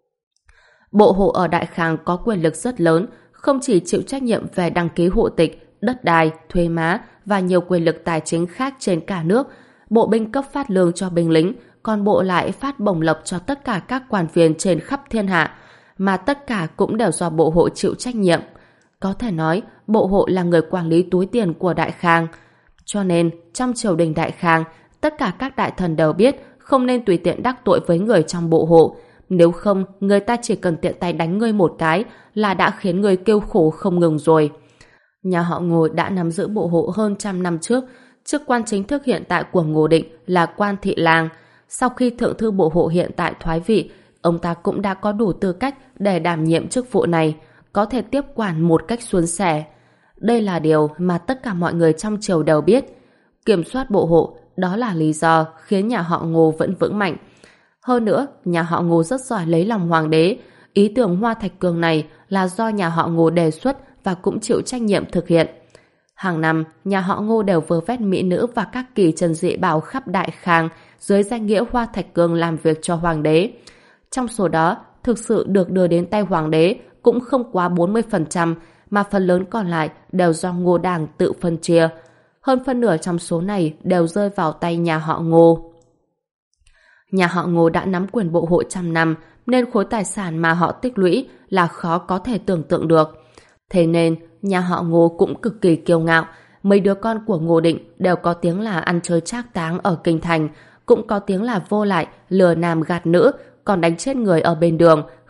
A: Bộ hộ ở Đại Khang có quyền lực rất lớn, không chỉ chịu trách nhiệm về đăng ký hộ tịch, đất đai, thuế má và nhiều quyền lực tài chính khác trên cả nước. Bộ binh cấp phát lương cho binh lính, còn bộ lại phát bổng lộc cho tất cả các quan viên trên khắp thiên hạ, mà tất cả cũng đều do bộ hộ chịu trách nhiệm. Có thể nói, bộ hộ là người quản lý túi tiền của Đại Khang. Cho nên, trong triều đình Đại Khang, tất cả các đại thần đều biết không nên tùy tiện đắc tội với người trong bộ hộ. Nếu không, người ta chỉ cần tiện tay đánh ngươi một cái là đã khiến ngươi kêu khổ không ngừng rồi. Nhà họ Ngô đã nắm giữ bộ hộ hơn trăm năm trước. Chức quan chính thức hiện tại của Ngô Định là quan thị lang. Sau khi thượng thư bộ hộ hiện tại thoái vị, ông ta cũng đã có đủ tư cách để đảm nhiệm chức vụ này, có thể tiếp quản một cách suôn sẻ. Đây là điều mà tất cả mọi người trong triều đều biết. Kiểm soát bộ hộ, đó là lý do khiến nhà họ Ngô vẫn vững mạnh. Hơn nữa, nhà họ Ngô rất giỏi lấy lòng hoàng đế. Ý tưởng Hoa Thạch Cương này là do nhà họ Ngô đề xuất và cũng chịu trách nhiệm thực hiện. Hàng năm, nhà họ Ngô đều vơ vét mỹ nữ và các kỳ trần dị bảo khắp Đại Khang dưới danh nghĩa Hoa Thạch Cương làm việc cho hoàng đế. Trong số đó, thực sự được đưa đến tay hoàng đế cũng không quá bốn mươi phần trăm, mà phần lớn còn lại đều do Ngô Đảng tự phân chia. Hơn phân nửa trong số này đều rơi vào tay nhà họ Ngô. Nhà họ Ngô đã nắm quyền bộ hộ trăm năm, nên khối tài sản mà họ tích lũy là khó có thể tưởng tượng được. Thế nên, nhà họ Ngô cũng cực kỳ kiêu ngạo. Mấy đứa con của Ngô Định đều có tiếng là ăn chơi trác táng ở kinh thành, cũng có tiếng là vô lại, lừa nam gạt nữ, còn đánh chết người ở bên đường,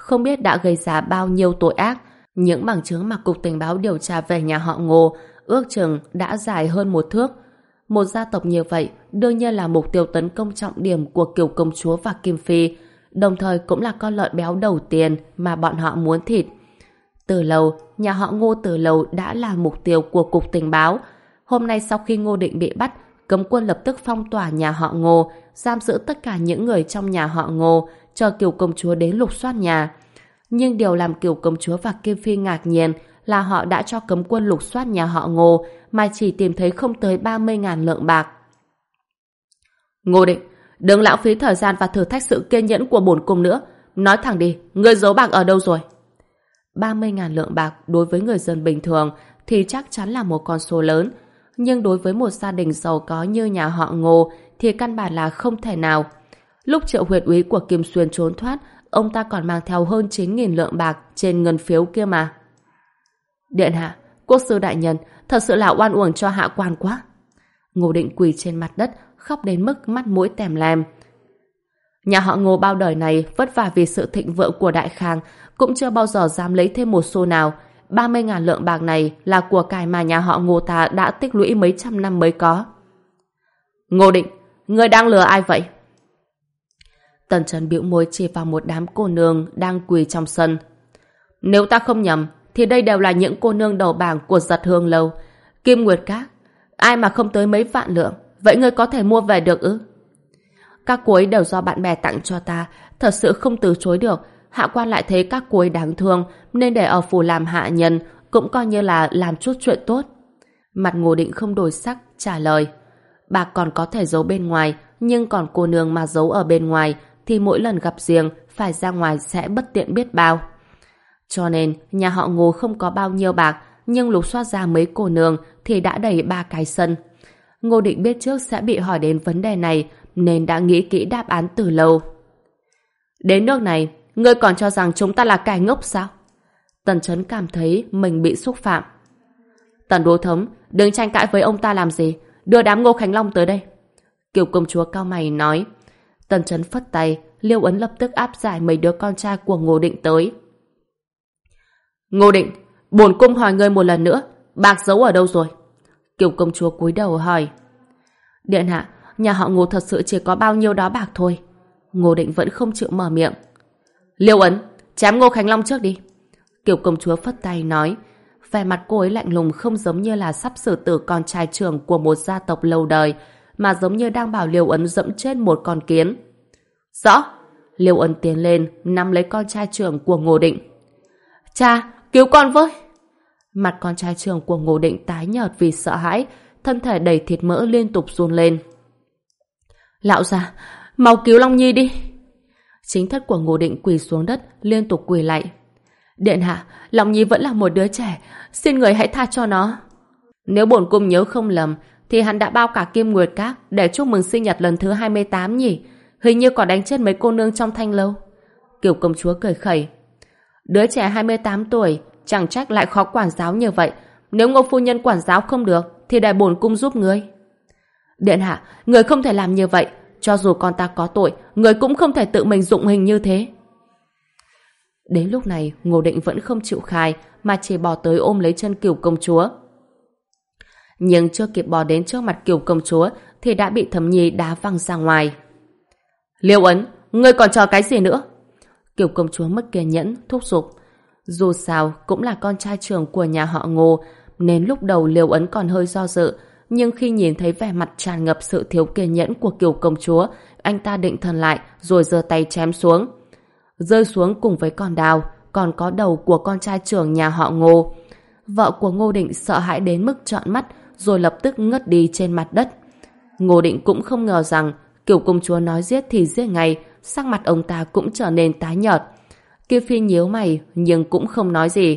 A: không biết đã gây ra bao nhiêu tội ác. Những bằng chứng mà Cục Tình báo điều tra về nhà họ Ngô ước chừng đã dài hơn một thước. Một gia tộc như vậy đương nhiên là mục tiêu tấn công trọng điểm của Kiều Công Chúa và Kim Phi, đồng thời cũng là con lợn béo đầu tiên mà bọn họ muốn thịt. Từ lâu, nhà họ Ngô từ lâu đã là mục tiêu của Cục Tình báo. Hôm nay sau khi Ngô Định bị bắt, cấm quân lập tức phong tỏa nhà họ Ngô, giam giữ tất cả những người trong nhà họ Ngô, chờ Kiều Công Chúa đến lục soát nhà. Nhưng điều làm Kiều Công Chúa và Kim Phi ngạc nhiên là họ đã cho cấm quân lục soát nhà họ Ngô mà chỉ tìm thấy không tới ba mươi ngàn lượng bạc. Ngô Định, đừng lãng phí thời gian và thử thách sự kiên nhẫn của bổn cung nữa. Nói thẳng đi, ngươi giấu bạc ở đâu rồi? ba mươi ngàn lượng bạc đối với người dân bình thường thì chắc chắn là một con số lớn. Nhưng đối với một gia đình giàu có như nhà họ Ngô thì căn bản là không thể nào. Lúc Triệu Huyệt úy của Kim Xuyên trốn thoát, ông ta còn mang theo hơn chín nghìn lượng bạc trên ngân phiếu kia mà. Điện hạ, quốc sư đại nhân, thật sự là oan uổng cho hạ quan quá. Ngô Định quỳ trên mặt đất, khóc đến mức mắt mũi tèm lem. Nhà họ Ngô bao đời này vất vả vì sự thịnh vượng của Đại Khang, cũng chưa bao giờ dám lấy thêm một xu nào. ba mươi ngàn lượng bạc này là của cải mà nhà họ Ngô ta đã tích lũy mấy trăm năm mới có. Ngô Định, ngươi đang lừa ai vậy? Tần Trấn bĩu môi chỉ vào một đám cô nương đang quỳ trong sân. Nếu ta không nhầm, thì đây đều là những cô nương đầu bảng của Giật Hương Lâu. Kim Nguyệt Các, ai mà không tới mấy vạn lượng, vậy ngươi có thể mua về được ư? Các cô ấy đều do bạn bè tặng cho ta, thật sự không từ chối được. Hạ quan lại thấy các cô ấy đáng thương, nên để ở phủ làm hạ nhân, cũng coi như là làm chút chuyện tốt. Mặt Ngô Định không đổi sắc, trả lời. Bạc còn có thể giấu bên ngoài, nhưng còn cô nương mà giấu ở bên ngoài, thì mỗi lần gặp riêng, phải ra ngoài sẽ bất tiện biết bao. Cho nên, nhà họ Ngô không có bao nhiêu bạc, nhưng lục soát ra mấy cô nương thì đã đầy ba cái sân. Ngô Định biết trước sẽ bị hỏi đến vấn đề này, nên đã nghĩ kỹ đáp án từ lâu. Đến nước này, ngươi còn cho rằng chúng ta là kẻ ngốc sao? Tần Chấn cảm thấy mình bị xúc phạm. Tần Đô Thống, đừng tranh cãi với ông ta làm gì, đưa đám Ngô Khánh Long tới đây. Kiều Công Chúa cau mày nói. Tần Chấn phất tay, Liêu Ấn lập tức áp giải mấy đứa con trai của Ngô Định tới. Ngô Định, bổn cung hỏi ngươi một lần nữa, bạc giấu ở đâu rồi? Kiều Công Chúa cúi đầu hỏi. Điện hạ, nhà họ Ngô thật sự chỉ có bao nhiêu đó bạc thôi. Ngô Định vẫn không chịu mở miệng. Liêu Ấn, chém Ngô Khánh Long trước đi. Kiều Công Chúa phất tay nói. Vẻ mặt cô ấy lạnh lùng, không giống như là sắp xử tử con trai trưởng của một gia tộc lâu đời, mà giống như đang bảo Liêu Ấn dẫm chết một con kiến. Rõ. Liêu Ấn tiến lên, nắm lấy con trai trưởng của Ngô Định. Cha, cứu con với. Mặt con trai trưởng của Ngô Định tái nhợt vì sợ hãi, thân thể đầy thịt mỡ liên tục run lên. Lão già, mau cứu Long Nhi đi. Chính thất của Ngô Định quỳ xuống đất, liên tục quỳ lạy. Điện hạ, Long Nhi vẫn là một đứa trẻ, xin người hãy tha cho nó. Nếu bổn cung nhớ không lầm, thì hắn đã bao cả Kim Nguyệt Các để chúc mừng sinh nhật lần thứ hai mươi tám nhỉ? Hình như còn đánh chết mấy cô nương trong thanh lâu. Kiều Công Chúa cười khẩy. Đứa trẻ hai mươi tám tuổi, chẳng trách lại khó quản giáo như vậy. Nếu Ngô phu nhân quản giáo không được, thì để bổn cung giúp ngươi. Điện hạ, người không thể làm như vậy. Cho dù con ta có tội, người cũng không thể tự mình dụng hình như thế. Đến lúc này, Ngô Định vẫn không chịu khai, mà chỉ bò tới ôm lấy chân Kiều Công Chúa. Nhưng chưa kịp bò đến trước mặt Kiều Công Chúa, thì đã bị Thẩm Nhi đá văng ra ngoài. Liêu Ấn, ngươi còn chờ cái gì nữa? Kiều Công Chúa mất kiên nhẫn, thúc giục. Dù sao, cũng là con trai trưởng của nhà họ Ngô, nên lúc đầu Liêu Ấn còn hơi do dự, nhưng khi nhìn thấy vẻ mặt tràn ngập sự thiếu kiên nhẫn của Kiều Công Chúa, anh ta định thần lại rồi giơ tay chém xuống. Rơi xuống cùng với con đao, còn có đầu của con trai trưởng nhà họ Ngô. Vợ của Ngô Định sợ hãi đến mức trợn mắt, rồi lập tức ngất đi trên mặt đất. Ngô Định cũng không ngờ rằng Kiều Công Chúa nói giết thì giết ngay, sắc mặt ông ta cũng trở nên tái nhợt. Kim Phi nhíu mày nhưng cũng không nói gì.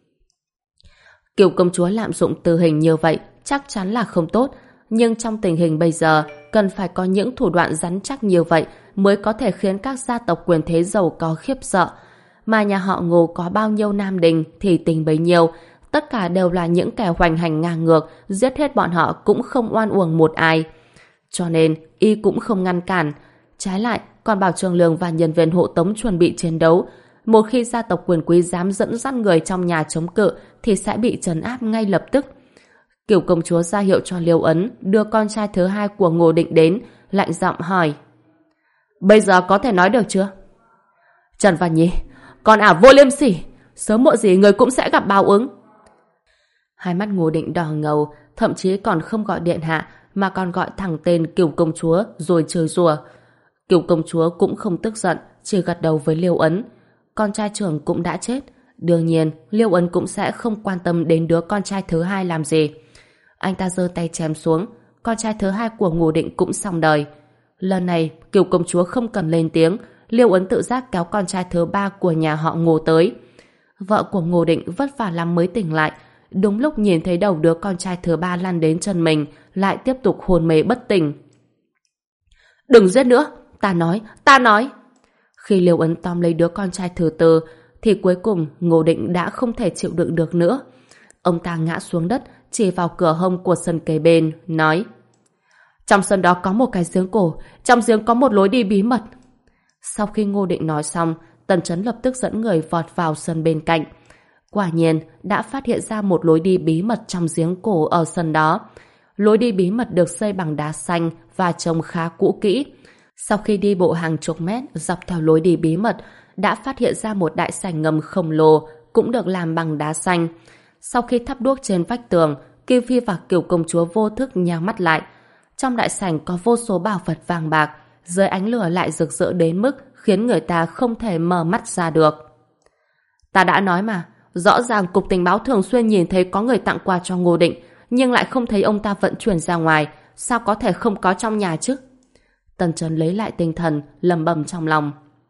A: Kiều Công Chúa lạm dụng tử hình như vậy chắc chắn là không tốt, nhưng trong tình hình bây giờ cần phải có những thủ đoạn rắn chắc như vậy mới có thể khiến các gia tộc quyền thế giàu có khiếp sợ. Mà nhà họ Ngô có bao nhiêu nam đình thì tình bấy nhiêu, tất cả đều là những kẻ hoành hành ngang ngược, giết hết bọn họ cũng không oan uổng một ai. Cho nên y cũng không ngăn cản, trái lại còn bảo Trường Lương và nhân viên hộ tống chuẩn bị chiến đấu. Một khi gia tộc quyền quý dám dẫn dắt người trong nhà chống cự thì sẽ bị trấn áp ngay lập tức. Cửu công chúa ra hiệu cho Liêu Ấn đưa con trai thứ hai của Ngô Định đến, lạnh giọng hỏi: Bây giờ có thể nói được chưa? Trần Văn Nhi, con ả vô liêm sỉ, sớm muộn gì người cũng sẽ gặp báo ứng. Hai mắt Ngô Định đỏ ngầu, thậm chí còn không gọi điện hạ mà còn gọi thẳng tên Cửu công chúa rồi chơi rùa. Cửu công chúa cũng không tức giận, chỉ gật đầu với Liêu Ấn. Con trai trưởng cũng đã chết, đương nhiên Liêu Ấn cũng sẽ không quan tâm đến đứa con trai thứ hai làm gì. Anh ta giơ tay chém xuống, con trai thứ hai của Ngô Định cũng xong đời. Lần này Cửu công chúa không cần lên tiếng, Liêu Ấn tự giác kéo con trai thứ ba của nhà họ Ngô tới. Vợ của Ngô Định vất vả lắm mới tỉnh lại, đúng lúc nhìn thấy đầu đứa con trai thứ ba lăn đến chân mình, lại tiếp tục hôn mê bất tỉnh. Đừng giết nữa, ta nói, ta nói. Khi Liêu Ấn tóm lấy đứa con trai thứ tư, thì cuối cùng Ngô Định đã không thể chịu đựng được nữa. Ông ta ngã xuống đất, chỉ vào cửa hông của sân kế bên, nói: Trong sân đó có một cái giếng cổ, trong giếng có một lối đi bí mật. Sau khi Ngô Định nói xong, Tần Chấn lập tức dẫn người vọt vào sân bên cạnh. Quả nhiên đã phát hiện ra một lối đi bí mật trong giếng cổ ở sân đó. Lối đi bí mật được xây bằng đá xanh và trông khá cũ kỹ. Sau khi đi bộ hàng chục mét dọc theo lối đi bí mật, đã phát hiện ra một đại sảnh ngầm khổng lồ cũng được làm bằng đá xanh. Sau khi thắp đuốc trên vách tường, Kim Phi và Cửu công chúa vô thức nhắm mắt lại. Trong đại sảnh có vô số bảo vật vàng bạc, dưới ánh lửa lại rực rỡ đến mức khiến người ta không thể mở mắt ra được. Ta đã nói mà, rõ ràng cục tình báo thường xuyên nhìn thấy có người tặng quà cho Ngô Định, nhưng lại không thấy ông ta vận chuyển ra ngoài, sao có thể không có trong nhà chứ? Tần Chấn lấy lại tinh thần, lẩm bẩm trong lòng.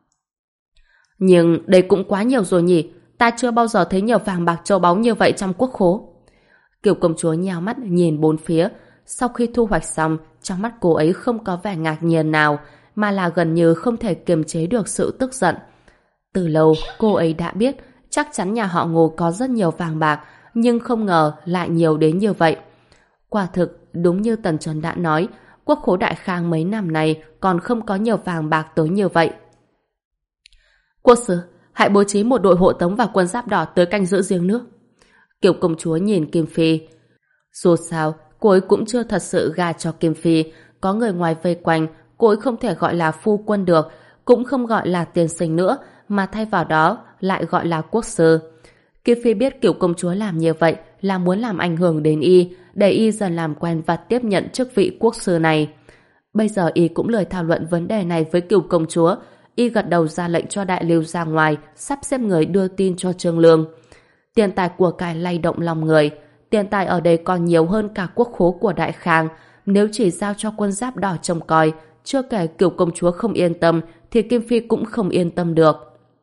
A: Nhưng đây cũng quá nhiều rồi nhỉ, ta chưa bao giờ thấy nhiều vàng bạc châu báu như vậy trong quốc khố. Cửu công chúa nheo mắt nhìn bốn phía, sau khi thu hoạch xong, trong mắt cô ấy không có vẻ ngạc nhiên nào, mà là gần như không thể kiềm chế được sự tức giận. Từ lâu, cô ấy đã biết chắc chắn nhà họ Ngô có rất nhiều vàng bạc, nhưng không ngờ lại nhiều đến như vậy. Quả thực, đúng như Tần Chấn đã nói, quốc khố Đại Khang mấy năm nay còn không có nhiều vàng bạc tới như vậy. Quốc sư, hãy bố trí một đội hộ tống và quân giáp đỏ tới canh giữ giếng nước. Kiều công chúa nhìn Kim Phi. Dù sao, cô ấy cũng chưa thật sự gà cho Kim Phi, có người ngoài vây quanh, cô ấy không thể gọi là phu quân được, cũng không gọi là tiên sinh nữa, mà thay vào đó lại gọi là quốc sư. Kim Phi biết Kiều công chúa làm như vậy là muốn làm ảnh hưởng đến y, để y dần làm quen và tiếp nhận chức vị quốc sư này. Bây giờ y cũng lười thảo luận vấn đề này với Kiều công chúa, y gật đầu ra lệnh cho đại lưu ra ngoài, sắp xếp người đưa tin cho Trương Lương. Tiền tài của cải lay động lòng người, tiền tài ở đây còn nhiều hơn cả quốc khố của Đại Khang, nếu chỉ giao cho quân giáp đỏ trông coi, chưa kể Kiều công chúa không yên tâm, thì Kim Phi cũng không yên tâm được.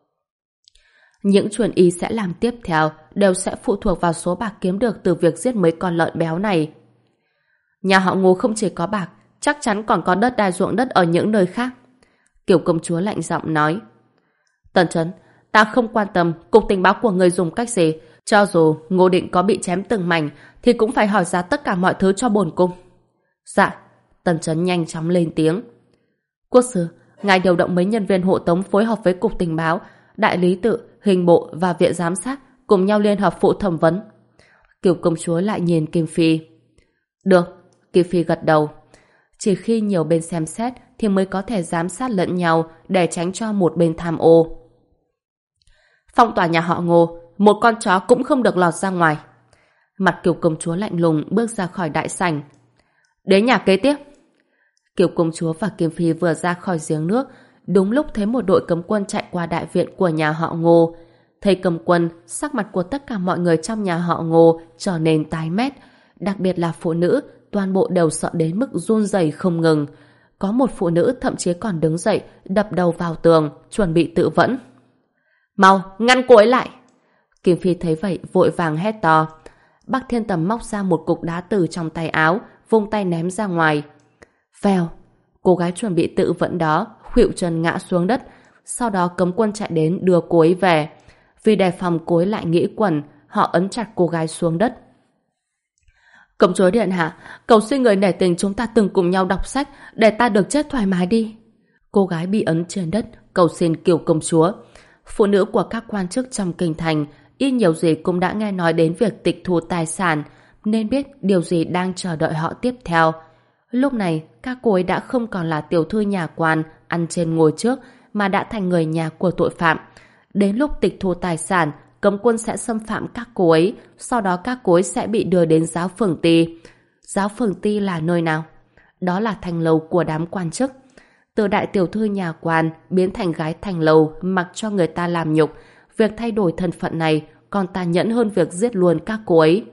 A: Những chuyện y sẽ làm tiếp theo đều sẽ phụ thuộc vào số bạc kiếm được từ việc giết mấy con lợn béo này. Nhà họ Ngô không chỉ có bạc, chắc chắn còn có đất đai ruộng đất ở những nơi khác. Kiều công chúa lạnh giọng nói. Tần Chấn, ta không quan tâm cục tình báo của người dùng cách gì, cho dù Ngô Định có bị chém từng mảnh thì cũng phải hỏi ra tất cả mọi thứ cho bổn cung. Dạ. Tần Chấn nhanh chóng lên tiếng. Quốc sư, ngài điều động mấy nhân viên hộ tống phối hợp với cục tình báo, đại lý tự, hình bộ và viện giám sát cùng nhau liên hợp phụ thẩm vấn. Kiều công chúa lại nhìn Kim Phi. Được. Kim Phi gật đầu. Chỉ khi nhiều bên xem xét thì mới có thể giám sát lẫn nhau để tránh cho một bên tham ô. Phong tỏa nhà họ Ngô, một con chó cũng không được lọt ra ngoài. Mặt Kiều công chúa lạnh lùng bước ra khỏi đại sảnh. Đến nhà kế tiếp. Kiều công chúa và Kim Phi vừa ra khỏi giếng nước, đúng lúc thấy một đội cấm quân chạy qua đại viện của nhà họ Ngô. Thấy cấm quân, sắc mặt của tất cả mọi người trong nhà họ Ngô trở nên tái mét, đặc biệt là phụ nữ, toàn bộ đều sợ đến mức run rẩy không ngừng. Có một phụ nữ thậm chí còn đứng dậy, đập đầu vào tường, chuẩn bị tự vẫn. Mau, ngăn cô ấy lại! Kim Phi thấy vậy vội vàng hét to. Bắc Thiên Tầm móc ra một cục đá từ trong tay áo, vung tay ném ra ngoài. Vèo! Cô gái chuẩn bị tự vẫn đó khuỵu chân ngã xuống đất, sau đó cấm quân chạy đến đưa cô ấy về. Vì đề phòng cô ấy lại nghĩ quẩn, họ ấn chặt cô gái xuống đất. Công chúa điện hạ, cầu xin người nể tình chúng ta từng cùng nhau đọc sách để ta được chết thoải mái đi. Cô gái bị ấn trên đất cầu xin Kiều công chúa. Phụ nữ của các quan chức trong kinh thành ít nhiều gì cũng đã nghe nói đến việc tịch thu tài sản, nên biết điều gì đang chờ đợi họ tiếp theo. Lúc này, các cô ấy đã không còn là tiểu thư nhà quan ăn trên ngồi trước, mà đã thành người nhà của tội phạm. Đến lúc tịch thu tài sản, cấm quân sẽ xâm phạm các cô ấy, sau đó các cô ấy sẽ bị đưa đến giáo phường ty. Giáo phường ty là nơi nào? Đó là thành lầu của đám quan chức. Từ đại tiểu thư nhà quan biến thành gái thành lầu mặc cho người ta làm nhục, việc thay đổi thân phận này còn tàn nhẫn hơn việc giết luôn các cô ấy.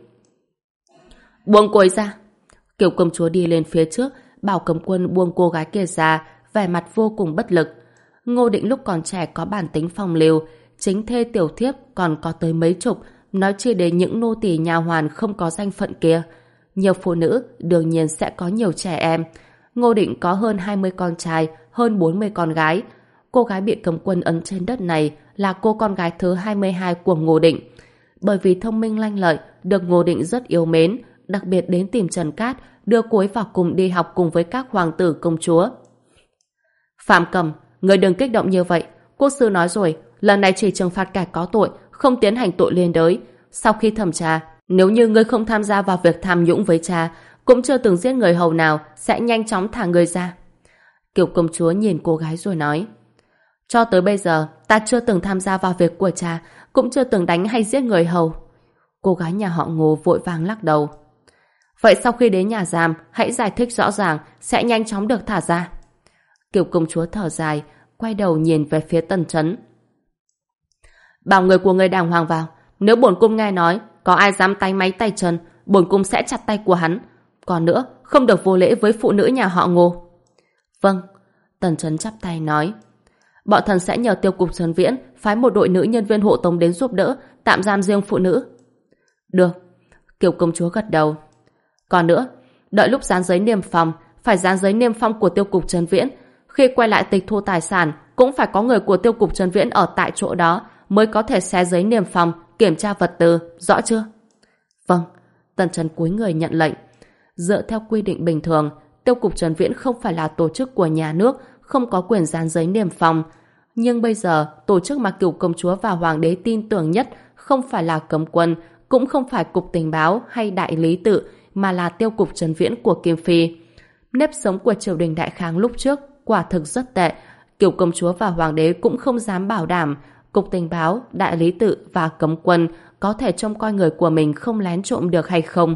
A: Buông cô ấy ra! Kiểu công chúa đi lên phía trước, bảo cấm quân buông cô gái kia ra, vẻ mặt vô cùng bất lực. Ngô Định lúc còn trẻ có bản tính phong lưu, chính thê tiểu thiếp còn có tới mấy chục, nói chi đến những nô tỳ nhà hoàn không có danh phận kia. Nhiều phụ nữ đương nhiên sẽ có nhiều trẻ em. Ngô Định có hơn hai mươi con trai, hơn bốn mươi con gái. Cô gái bị cấm quân ấn trên đất này là cô con gái thứ hai mươi hai của Ngô Định. Bởi vì thông minh lanh lợi, được Ngô Định rất yêu mến, đặc biệt đến tìm Trần Cát, đưa cô ấy vào cùng đi học cùng với các hoàng tử công chúa. Phạm Cầm, người đừng kích động như vậy. Quốc sư nói rồi, lần này chỉ trừng phạt kẻ có tội, không tiến hành tội liên đới. Sau khi thẩm tra, nếu như ngươi không tham gia vào việc tham nhũng với cha, cũng chưa từng giết người hầu nào, sẽ nhanh chóng thả người ra. Kiều công chúa nhìn cô gái rồi nói, cho tới bây giờ, ta chưa từng tham gia vào việc của cha, cũng chưa từng đánh hay giết người hầu. Cô gái nhà họ Ngô vội vàng lắc đầu. Vậy sau khi đến nhà giam, hãy giải thích rõ ràng, sẽ nhanh chóng được thả ra. Kiều công chúa thở dài, quay đầu nhìn về phía Tần Chấn. Bảo người của người đàng hoàng vào, nếu bổn cung nghe nói có ai dám tay máy tay chân, bổn cung sẽ chặt tay của hắn. Còn nữa, không được vô lễ với phụ nữ nhà họ Ngô. Vâng. Tần Chấn chắp tay nói. Bọn thần sẽ nhờ Tiêu cục Trấn Viễn phái một đội nữ nhân viên hộ tống đến giúp đỡ, tạm giam riêng phụ nữ. Được. Kiều công chúa gật đầu. Còn nữa, đợi lúc dán giấy niêm phong, phải dán giấy niêm phong của Tiêu cục Trấn Viễn. Khi quay lại tịch thu tài sản, cũng phải có người của Tiêu cục Trấn Viễn ở tại chỗ đó mới có thể xé giấy niêm phong, kiểm tra vật tư, rõ chưa? Vâng. Tần Chấn cúi người nhận lệnh. Dựa theo quy định bình thường, Tiêu cục Trấn Viễn không phải là tổ chức của nhà nước, không có quyền dán giấy niêm phong. Nhưng bây giờ, tổ chức mà Cửu công chúa và hoàng đế tin tưởng nhất không phải là cấm quân, cũng không phải cục tình báo hay đại lý tự, mà là Tiêu cục Trấn Viễn của Kim Phi. Nếp sống của triều đình Đại Kháng lúc trước quả thực rất tệ. Cửu công chúa và hoàng đế cũng không dám bảo đảm cục tình báo, đại lý tự và cấm quân có thể trông coi người của mình không lén trộm được hay không.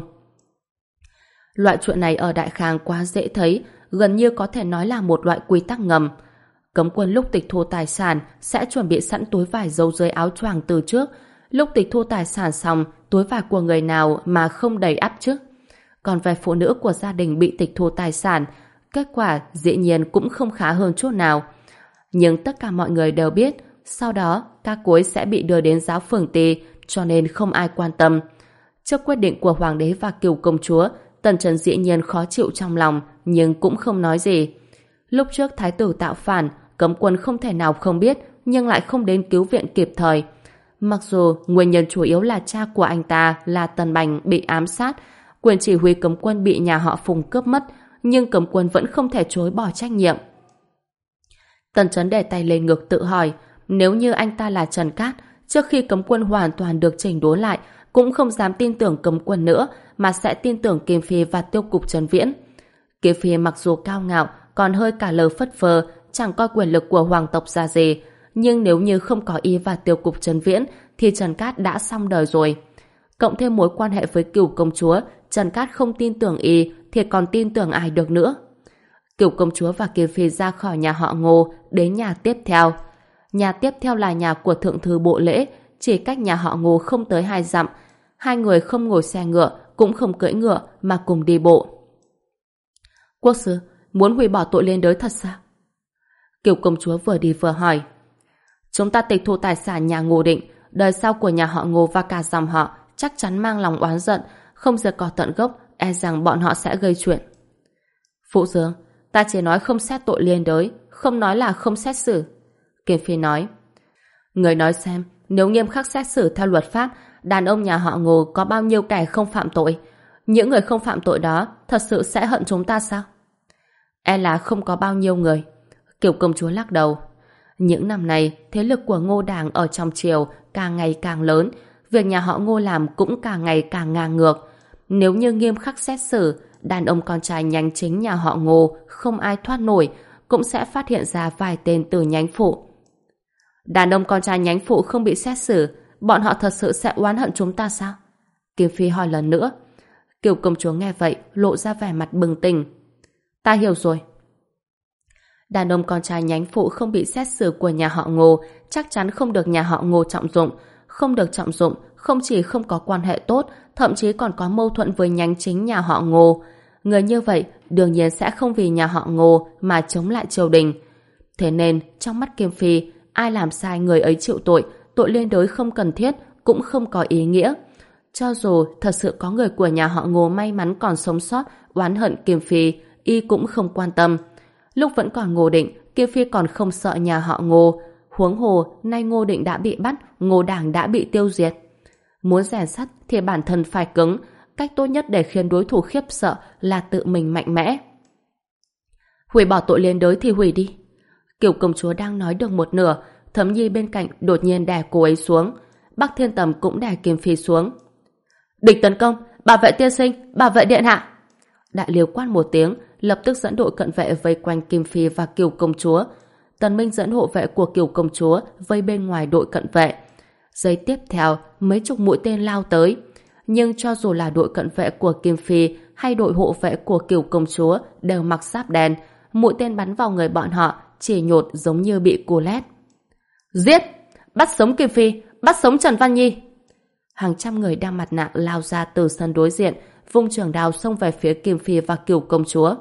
A: Loại chuyện này ở Đại Kháng quá dễ thấy, gần như có thể nói là một loại quy tắc ngầm. Cấm quân lúc tịch thu tài sản sẽ chuẩn bị sẵn túi vải giấu dưới áo choàng từ trước. Lúc tịch thu tài sản xong, túi vải của người nào mà không đầy ắp chứ? Còn về phụ nữ của gia đình bị tịch thu tài sản, kết quả dĩ nhiên cũng không khá hơn chút nào. Nhưng tất cả mọi người đều biết, sau đó các cô ấy sẽ bị đưa đến giáo phường ty, cho nên không ai quan tâm. Trước quyết định của hoàng đế và Kiều công chúa, Tần Chấn dĩ nhiên khó chịu trong lòng, nhưng cũng không nói gì. Lúc trước thái tử tạo phản, cấm quân không thể nào không biết, nhưng lại không đến cứu viện kịp thời. Mặc dù nguyên nhân chủ yếu là cha của anh ta là Tần Bành bị ám sát, quyền chỉ huy cấm quân bị nhà họ Phùng cướp mất, nhưng cấm quân vẫn không thể chối bỏ trách nhiệm. Tần Chấn để tay lên ngực tự hỏi, nếu như anh ta là Trần Cát, trước khi cấm quân hoàn toàn được chỉnh đốn lại, cũng không dám tin tưởng cấm quân nữa, mà sẽ tin tưởng Kim Phi và Tiêu cục Trấn Viễn. Kim Phi mặc dù cao ngạo, còn hơi cả lờ phất phơ, chẳng coi quyền lực của hoàng tộc ra gì, nhưng nếu như không có y và Tiêu cục Trấn Viễn, thì Trần Cát đã xong đời rồi. Cộng thêm mối quan hệ với Cửu công chúa, Trần Cát không tin tưởng y, thì còn tin tưởng ai được nữa. Cửu công chúa và Kim Phi ra khỏi nhà họ Ngô, đến nhà tiếp theo. Nhà tiếp theo là nhà của thượng thư bộ lễ, chỉ cách nhà họ Ngô không tới hai dặm. Hai người không ngồi xe ngựa, cũng không cưỡi ngựa, mà cùng đi bộ. Quốc sư, muốn hủy bỏ tội liên đới thật sao? Kiều công chúa vừa đi vừa hỏi. Chúng ta tịch thu tài sản nhà Ngô Định, đời sau của nhà họ Ngô và cả dòng họ chắc chắn mang lòng oán giận, không diệt cỏ tận gốc, e rằng bọn họ sẽ gây chuyện. Phụ Dương, ta chỉ nói không xét tội liên đới, không nói là không xét xử. Kim Phi nói. Người nói xem, nếu nghiêm khắc xét xử theo luật pháp, đàn ông nhà họ Ngô có bao nhiêu kẻ không phạm tội? Những người không phạm tội đó thật sự sẽ hận chúng ta sao? E là không có bao nhiêu người. Kiều công chúa lắc đầu. Những năm này, thế lực của Ngô Đảng ở trong triều càng ngày càng lớn, việc nhà họ Ngô làm cũng càng ngày càng ngang ngược. Nếu như nghiêm khắc xét xử, đàn ông con trai nhánh chính nhà họ Ngô không ai thoát nổi, cũng sẽ phát hiện ra vài tên từ nhánh phụ. Đàn ông con trai nhánh phụ không bị xét xử, bọn họ thật sự sẽ oán hận chúng ta sao? Kim Phi hỏi lần nữa. Kiều công chúa nghe vậy, lộ ra vẻ mặt bừng tỉnh. Ta hiểu rồi. Đàn ông con trai nhánh phụ không bị xét xử của nhà họ Ngô chắc chắn không được nhà họ Ngô trọng dụng. Không được trọng dụng, không chỉ không có quan hệ tốt, thậm chí còn có mâu thuẫn với nhánh chính nhà họ Ngô. Người như vậy đương nhiên sẽ không vì nhà họ Ngô mà chống lại triều đình. Thế nên, trong mắt Kim Phi, ai làm sai người ấy chịu tội, tội liên đới không cần thiết, cũng không có ý nghĩa. Cho dù thật sự có người của nhà họ Ngô may mắn còn sống sót, oán hận Kim Phi, y cũng không quan tâm. Lúc vẫn còn Ngô Định, Kim Phi còn không sợ nhà họ Ngô. Huống hồ, nay Ngô Định đã bị bắt, Ngô Đảng đã bị tiêu diệt. Muốn rèn sắt thì bản thân phải cứng. Cách tốt nhất để khiến đối thủ khiếp sợ là tự mình mạnh mẽ. Hủy bỏ tội liên đới thì hủy đi. Kiều công chúa đang nói được một nửa, Thấm Nhi bên cạnh đột nhiên đè cô ấy xuống. Bắc Thiên Tầm cũng đè Kim Phi xuống. Địch tấn công, bảo vệ tiên sinh, bảo vệ điện hạ. Đại Liêu quát một tiếng, lập tức dẫn đội cận vệ vây quanh Kim Phi và Kiều công chúa. Tần Minh dẫn hộ vệ của Kiều công chúa vây bên ngoài đội cận vệ. Giây tiếp theo, mấy chục mũi tên lao tới. Nhưng cho dù là đội cận vệ của Kim Phi hay đội hộ vệ của Kiều công chúa đều mặc giáp đen, mũi tên bắn vào người bọn họ chỉ nhột giống như bị cù lét. Giết! Bắt sống Kim Phi! Bắt sống Trần Văn Nhi! Hàng trăm người đeo mặt nạ lao ra từ sân đối diện, vung trường đao xông về phía Kim Phi và Kiều công chúa.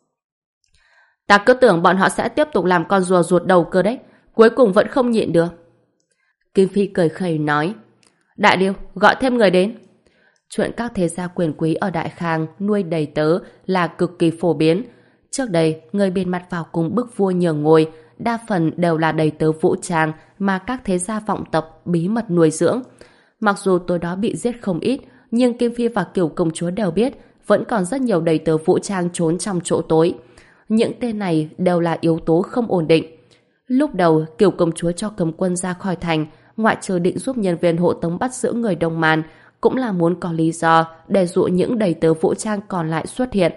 A: Ta cứ tưởng bọn họ sẽ tiếp tục làm con rùa ruột đầu cơ đấy, cuối cùng vẫn không nhịn được. Kim Phi cười khẩy nói, Đại Liêu, gọi thêm người đến. Chuyện các thế gia quyền quý ở Đại Khang nuôi đầy tớ là cực kỳ phổ biến. Trước đây, người bên mặt vào cùng bức vua nhường ngôi, đa phần đều là đầy tớ vũ trang mà các thế gia vọng tộc bí mật nuôi dưỡng. Mặc dù tối đó bị giết không ít, nhưng Kim Phi và Kiều công chúa đều biết vẫn còn rất nhiều đầy tớ vũ trang trốn trong chỗ tối. Những tên này đều là yếu tố không ổn định. Lúc đầu, Kiều công chúa cho cấm quân ra khỏi thành, ngoại trừ định giúp nhân viên hộ tống bắt giữ người Đông Man, cũng là muốn có lý do để dụ những đầy tớ vũ trang còn lại xuất hiện.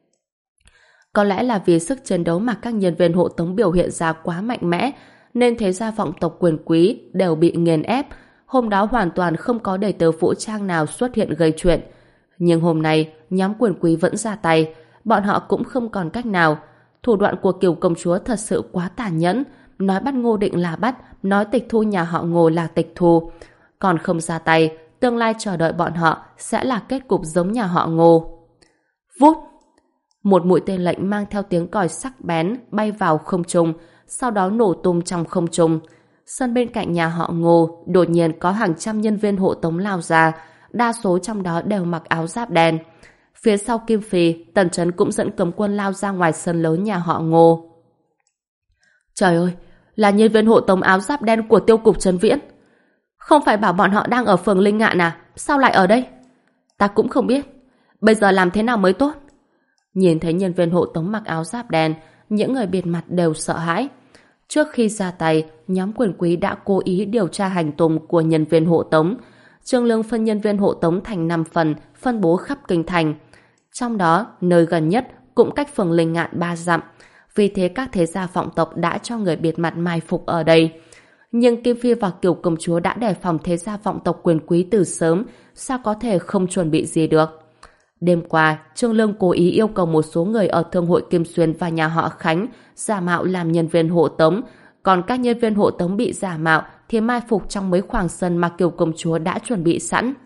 A: Có lẽ là vì sức chiến đấu mà các nhân viên hộ tống biểu hiện ra quá mạnh mẽ, nên thế gia vọng tộc quyền quý đều bị nghiền ép. Hôm đó hoàn toàn không có đầy tớ vũ trang nào xuất hiện gây chuyện. Nhưng hôm nay, nhóm quyền quý vẫn ra tay, bọn họ cũng không còn cách nào. Thủ đoạn của Kiều công chúa thật sự quá tàn nhẫn, nói bắt Ngô Định là bắt, nói tịch thu nhà họ Ngô là tịch thu. Còn không ra tay, tương lai chờ đợi bọn họ sẽ là kết cục giống nhà họ Ngô. Vút! Một mũi tên lệnh mang theo tiếng còi sắc bén bay vào không trung, sau đó nổ tung trong không trung. Sân bên cạnh nhà họ Ngô đột nhiên có hàng trăm nhân viên hộ tống lao ra, đa số trong đó đều mặc áo giáp đen. Phía sau Kim Phi, Tần Chấn cũng dẫn cấm quân lao ra ngoài sân lớn nhà họ Ngô. Trời ơi, là nhân viên hộ tống áo giáp đen của tiêu cục Trấn Viễn. Không phải bảo bọn họ đang ở phường Linh Ngạn à? Sao lại ở đây? Ta cũng không biết. Bây giờ làm thế nào mới tốt? Nhìn thấy nhân viên hộ tống mặc áo giáp đen, những người bịt mặt đều sợ hãi. Trước khi ra tay, nhóm quyền quý đã cố ý điều tra hành tung của nhân viên hộ tống. Trương Lương phân nhân viên hộ tống thành năm phần, phân bố khắp kinh thành. Trong đó, nơi gần nhất cũng cách phường Linh Ngạn ba dặm. Vì thế các thế gia vọng tộc đã cho người bịt mặt mai phục ở đây. Nhưng Kim Phi và Kiều công chúa đã đề phòng thế gia vọng tộc quyền quý từ sớm, sao có thể không chuẩn bị gì được. Đêm qua, Trương Lương cố ý yêu cầu một số người ở Thương hội Kim Xuyên và nhà họ Khánh giả mạo làm nhân viên hộ tống, còn các nhân viên hộ tống bị giả mạo thì mai phục trong mấy khoảng sân mà Kiều công chúa đã chuẩn bị sẵn.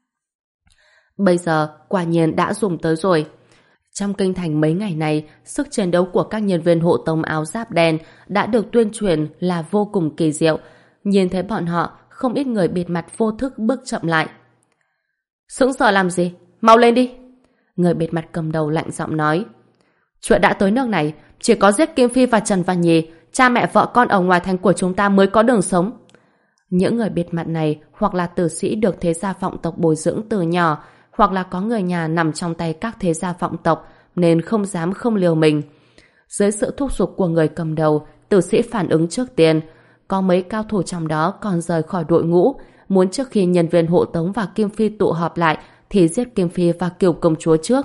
A: Bây giờ, quả nhiên đã dùng tới rồi. Trong kinh thành mấy ngày này, sức chiến đấu của các nhân viên hộ tống áo giáp đen đã được tuyên truyền là vô cùng kỳ diệu. Nhìn thấy bọn họ, không ít người bịt mặt vô thức bước chậm lại. Sững sờ làm gì? Mau lên đi! Người bịt mặt cầm đầu lạnh giọng nói. Chuyện đã tới nước này, chỉ có giết Kim Phi và Trần Văn Nhi, cha mẹ vợ con ở ngoài thành của chúng ta mới có đường sống. Những người bịt mặt này hoặc là tử sĩ được thế gia vọng tộc bồi dưỡng từ nhỏ, hoặc là có người nhà nằm trong tay các thế gia vọng tộc nên không dám không liều mình. Dưới sự thúc giục của người cầm đầu, tử sĩ phản ứng trước tiên. Có mấy cao thủ trong đó còn rời khỏi đội ngũ, muốn trước khi nhân viên hộ tống và Kim Phi tụ họp lại thì giết Kim Phi và Kiều công chúa trước.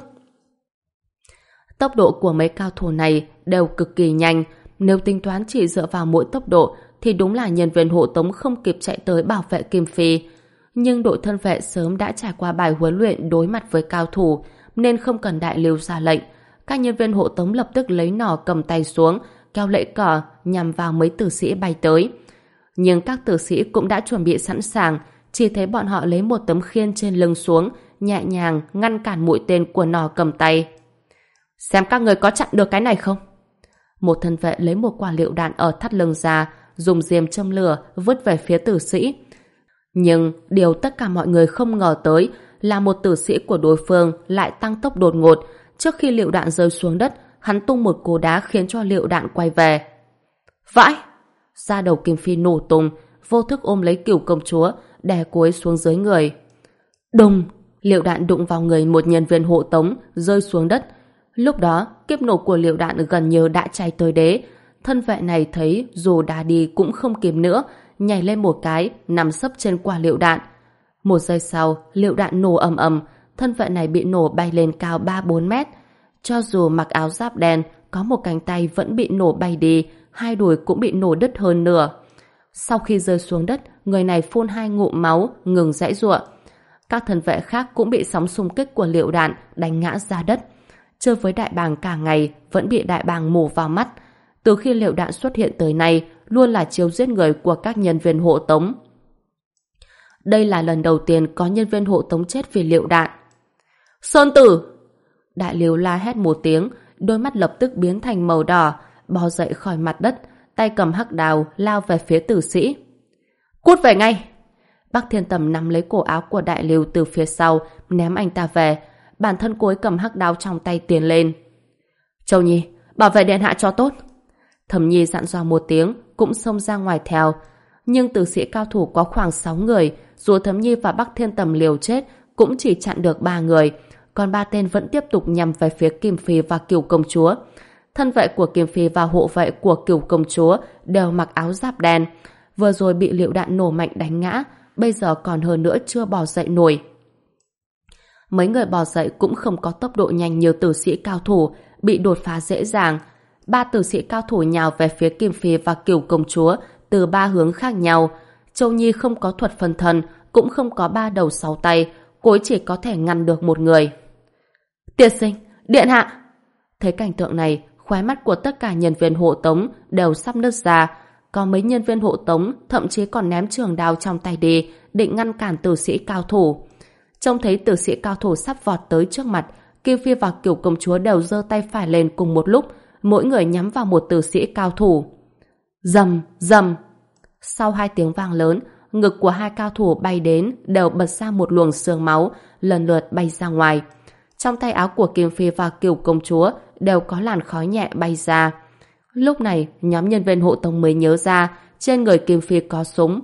A: Tốc độ của mấy cao thủ này đều cực kỳ nhanh. Nếu tính toán chỉ dựa vào mỗi tốc độ thì đúng là nhân viên hộ tống không kịp chạy tới bảo vệ Kim Phi. Nhưng đội thân vệ sớm đã trải qua bài huấn luyện đối mặt với cao thủ, nên không cần đại lưu ra lệnh. Các nhân viên hộ tống lập tức lấy nỏ cầm tay xuống, kéo lẫy cờ nhằm vào mấy tử sĩ bay tới. Nhưng các tử sĩ cũng đã chuẩn bị sẵn sàng, chỉ thấy bọn họ lấy một tấm khiên trên lưng xuống, nhẹ nhàng ngăn cản mũi tên của nỏ cầm tay. Xem các người có chặn được cái này không? Một thân vệ lấy một quả lựu đạn ở thắt lưng ra, dùng diêm châm lửa vứt về phía tử sĩ. Nhưng điều tất cả mọi người không ngờ tới là một tử sĩ của đối phương lại tăng tốc đột ngột. Trước khi lựu đạn rơi xuống đất, hắn tung một cú đá khiến cho lựu đạn quay về. Vãi! Da đầu Kim Phi nổ tung, vô thức ôm lấy Cửu công chúa, đè cô ấy xuống dưới người. Đùng! Lựu đạn đụng vào người một nhân viên hộ tống, rơi xuống đất. Lúc đó, kiếp nổ của lựu đạn gần như đã cháy tới đế. Thân vệ này thấy dù đá đi cũng không kịp nữa, nhảy lên một cái, nằm sấp trên quả lựu đạn. Một giây sau, lựu đạn nổ ầm ầm, thân vệ này bị nổ bay lên cao ba bốn mét. Cho dù mặc áo giáp đen, có một cánh tay vẫn bị nổ bay đi, hai đùi cũng bị nổ đứt hơn nửa. Sau khi rơi xuống đất, người này phun hai ngụm máu, ngừng giãy giụa. Các thân vệ khác cũng bị sóng xung kích của lựu đạn đánh ngã ra đất. Chơi với đại bàng cả ngày vẫn bị đại bàng mù vào mắt. Từ khi lựu đạn xuất hiện tới nay, luôn là chiêu giết người của các nhân viên hộ tống. Đây là lần đầu tiên có nhân viên hộ tống chết vì lựu đạn. Sơn tử! Đại liều la hét một tiếng, đôi mắt lập tức biến thành màu đỏ, bò dậy khỏi mặt đất, tay cầm hắc đào lao về phía tử sĩ. Cút về ngay! Bắc Thiên Tầm nắm lấy cổ áo của đại liều từ phía sau, ném anh ta về. Bản thân cô ấy cầm hắc đao trong tay tiến lên. Châu Nhi, bảo vệ điện hạ cho tốt. Thẩm Nhi dặn dò một tiếng, cũng xông ra ngoài theo. Nhưng tử sĩ cao thủ có khoảng sáu người, dù Thẩm Nhi và Bắc Thiên Tầm liều chết, cũng chỉ chặn được ba người, còn ba tên vẫn tiếp tục nhằm về phía Kim Phi và Cửu công chúa. Thân vệ của Kim Phi và hộ vệ của Cửu công chúa đều mặc áo giáp đen, vừa rồi bị lựu đạn nổ mạnh đánh ngã, bây giờ còn hơn nữa chưa bò dậy nổi. Mấy người bò dậy cũng không có tốc độ nhanh như tử sĩ cao thủ, bị đột phá dễ dàng. Ba tử sĩ cao thủ nhào về phía Kim Phi và Cửu công chúa từ ba hướng khác nhau. Châu Nhi không có thuật phân thân, cũng không có ba đầu sáu tay, cô ấy chỉ có thể ngăn được một người. Tiên sinh, điện hạ! Thấy cảnh tượng này, khóe mắt của tất cả nhân viên hộ tống đều sắp nứt ra. Có mấy nhân viên hộ tống thậm chí còn ném trường đao trong tay đi, định ngăn cản tử sĩ cao thủ. Trông thấy tử sĩ cao thủ sắp vọt tới trước mặt, Kim Phi và Cửu công chúa đều giơ tay phải lên cùng một lúc, mỗi người nhắm vào một tử sĩ cao thủ. Rầm, rầm! Sau hai tiếng vang lớn, ngực của hai cao thủ bay đến đều bật ra một luồng sương máu, lần lượt bay ra ngoài. Trong tay áo của Kim Phi và Cửu công chúa đều có làn khói nhẹ bay ra. Lúc này, nhóm nhân viên hộ tống mới nhớ ra trên người Kim Phi có súng.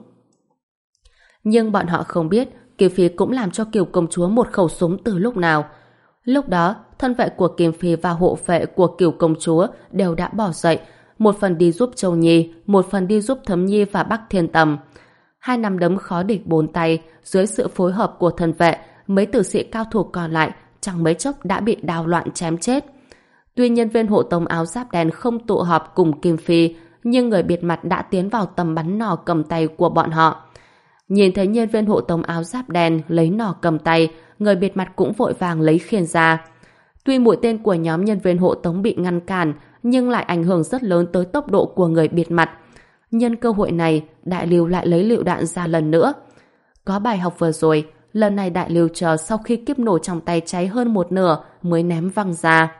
A: Nhưng bọn họ không biết Kim Phi cũng làm cho Cửu công chúa một khẩu súng từ lúc nào. Lúc đó, thân vệ của Kim Phi và hộ vệ của Cửu công chúa đều đã bỏ dậy, một phần đi giúp Châu Nhi, một phần đi giúp Thấm Nhi và Bắc Thiên Tầm. Hai nắm đấm khó địch bốn tay, dưới sự phối hợp của thân vệ, mấy tử sĩ cao thủ còn lại chẳng mấy chốc đã bị đào loạn chém chết. Tuy nhân viên hộ tống áo giáp đen không tụ họp cùng Kim Phi, nhưng người bịt mặt đã tiến vào tầm bắn nỏ cầm tay của bọn họ. Nhìn thấy nhân viên hộ tống áo giáp đen lấy nỏ cầm tay, người bịt mặt cũng vội vàng lấy khiên ra. Tuy mũi tên của nhóm nhân viên hộ tống bị ngăn cản, nhưng lại ảnh hưởng rất lớn tới tốc độ của người bịt mặt. Nhân cơ hội này, Đại Lưu lại lấy lựu đạn ra lần nữa. Có bài học vừa rồi, lần này Đại Lưu chờ sau khi kiếp nổ trong tay cháy hơn một nửa mới ném văng ra.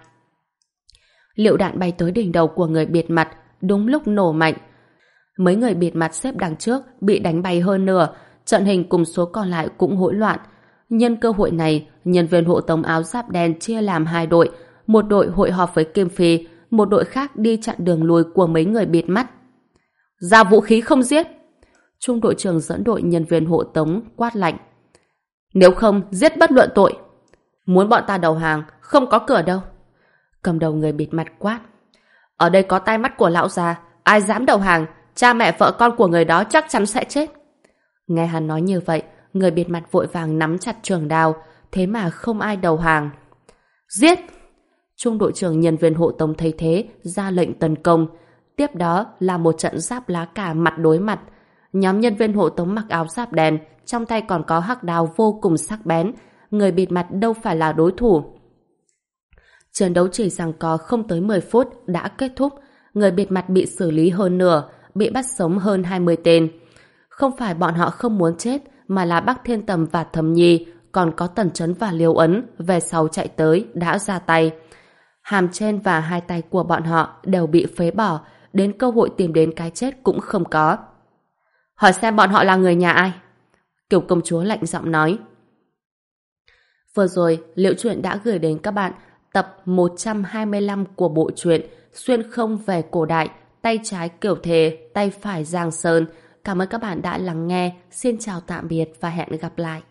A: Lựu đạn bay tới đỉnh đầu của người bịt mặt, đúng lúc nổ mạnh. Mấy người bịt mặt xếp đằng trước bị đánh bay hơn nửa, trận hình cùng số còn lại cũng hỗn loạn. Nhân cơ hội này, nhân viên hộ tống áo giáp đen chia làm hai đội, một đội hội họp với Kim Phi, một đội khác đi chặn đường lùi của mấy người bịt mắt. Ra vũ khí không giết! Trung đội trưởng dẫn đội nhân viên hộ tống quát lạnh. Nếu không, giết bất luận tội. Muốn bọn ta đầu hàng, không có cửa đâu. Cầm đầu người bịt mặt quát. Ở đây có tai mắt của lão già, ai dám đầu hàng, cha mẹ vợ con của người đó chắc chắn sẽ chết. Nghe hắn nói như vậy, người bịt mặt vội vàng nắm chặt trường đao, thế mà không ai đầu hàng. Giết! Trung đội trưởng nhân viên hộ tống thấy thế, ra lệnh tấn công. Tiếp đó là một trận giáp lá cà mặt đối mặt. Nhóm nhân viên hộ tống mặc áo giáp đen, trong tay còn có hắc đao vô cùng sắc bén. Người bịt mặt đâu phải là đối thủ. Trận đấu chỉ giằng co không tới mười phút đã kết thúc. Người bịt mặt bị xử lý hơn nửa, bị bắt sống hơn hai mươi tên. Không phải bọn họ không muốn chết, mà là Bắc Thiên Tầm và Thẩm Nhi, còn có Tần Chấn và Liêu Ấn về sau chạy tới đã ra tay. Hàm trên và hai tay của bọn họ đều bị phế bỏ, đến cơ hội tìm đến cái chết cũng không có. Hỏi xem bọn họ là người nhà ai? Kiều công chúa lạnh giọng nói. Vừa rồi, Liễu Chuyện đã gửi đến các bạn tập một trăm hai mươi lăm của bộ truyện Xuyên không về cổ đại, tay trái Kiều Thề, tay phải Giang Sơn. Cảm ơn các bạn đã lắng nghe. Xin chào tạm biệt và hẹn gặp lại.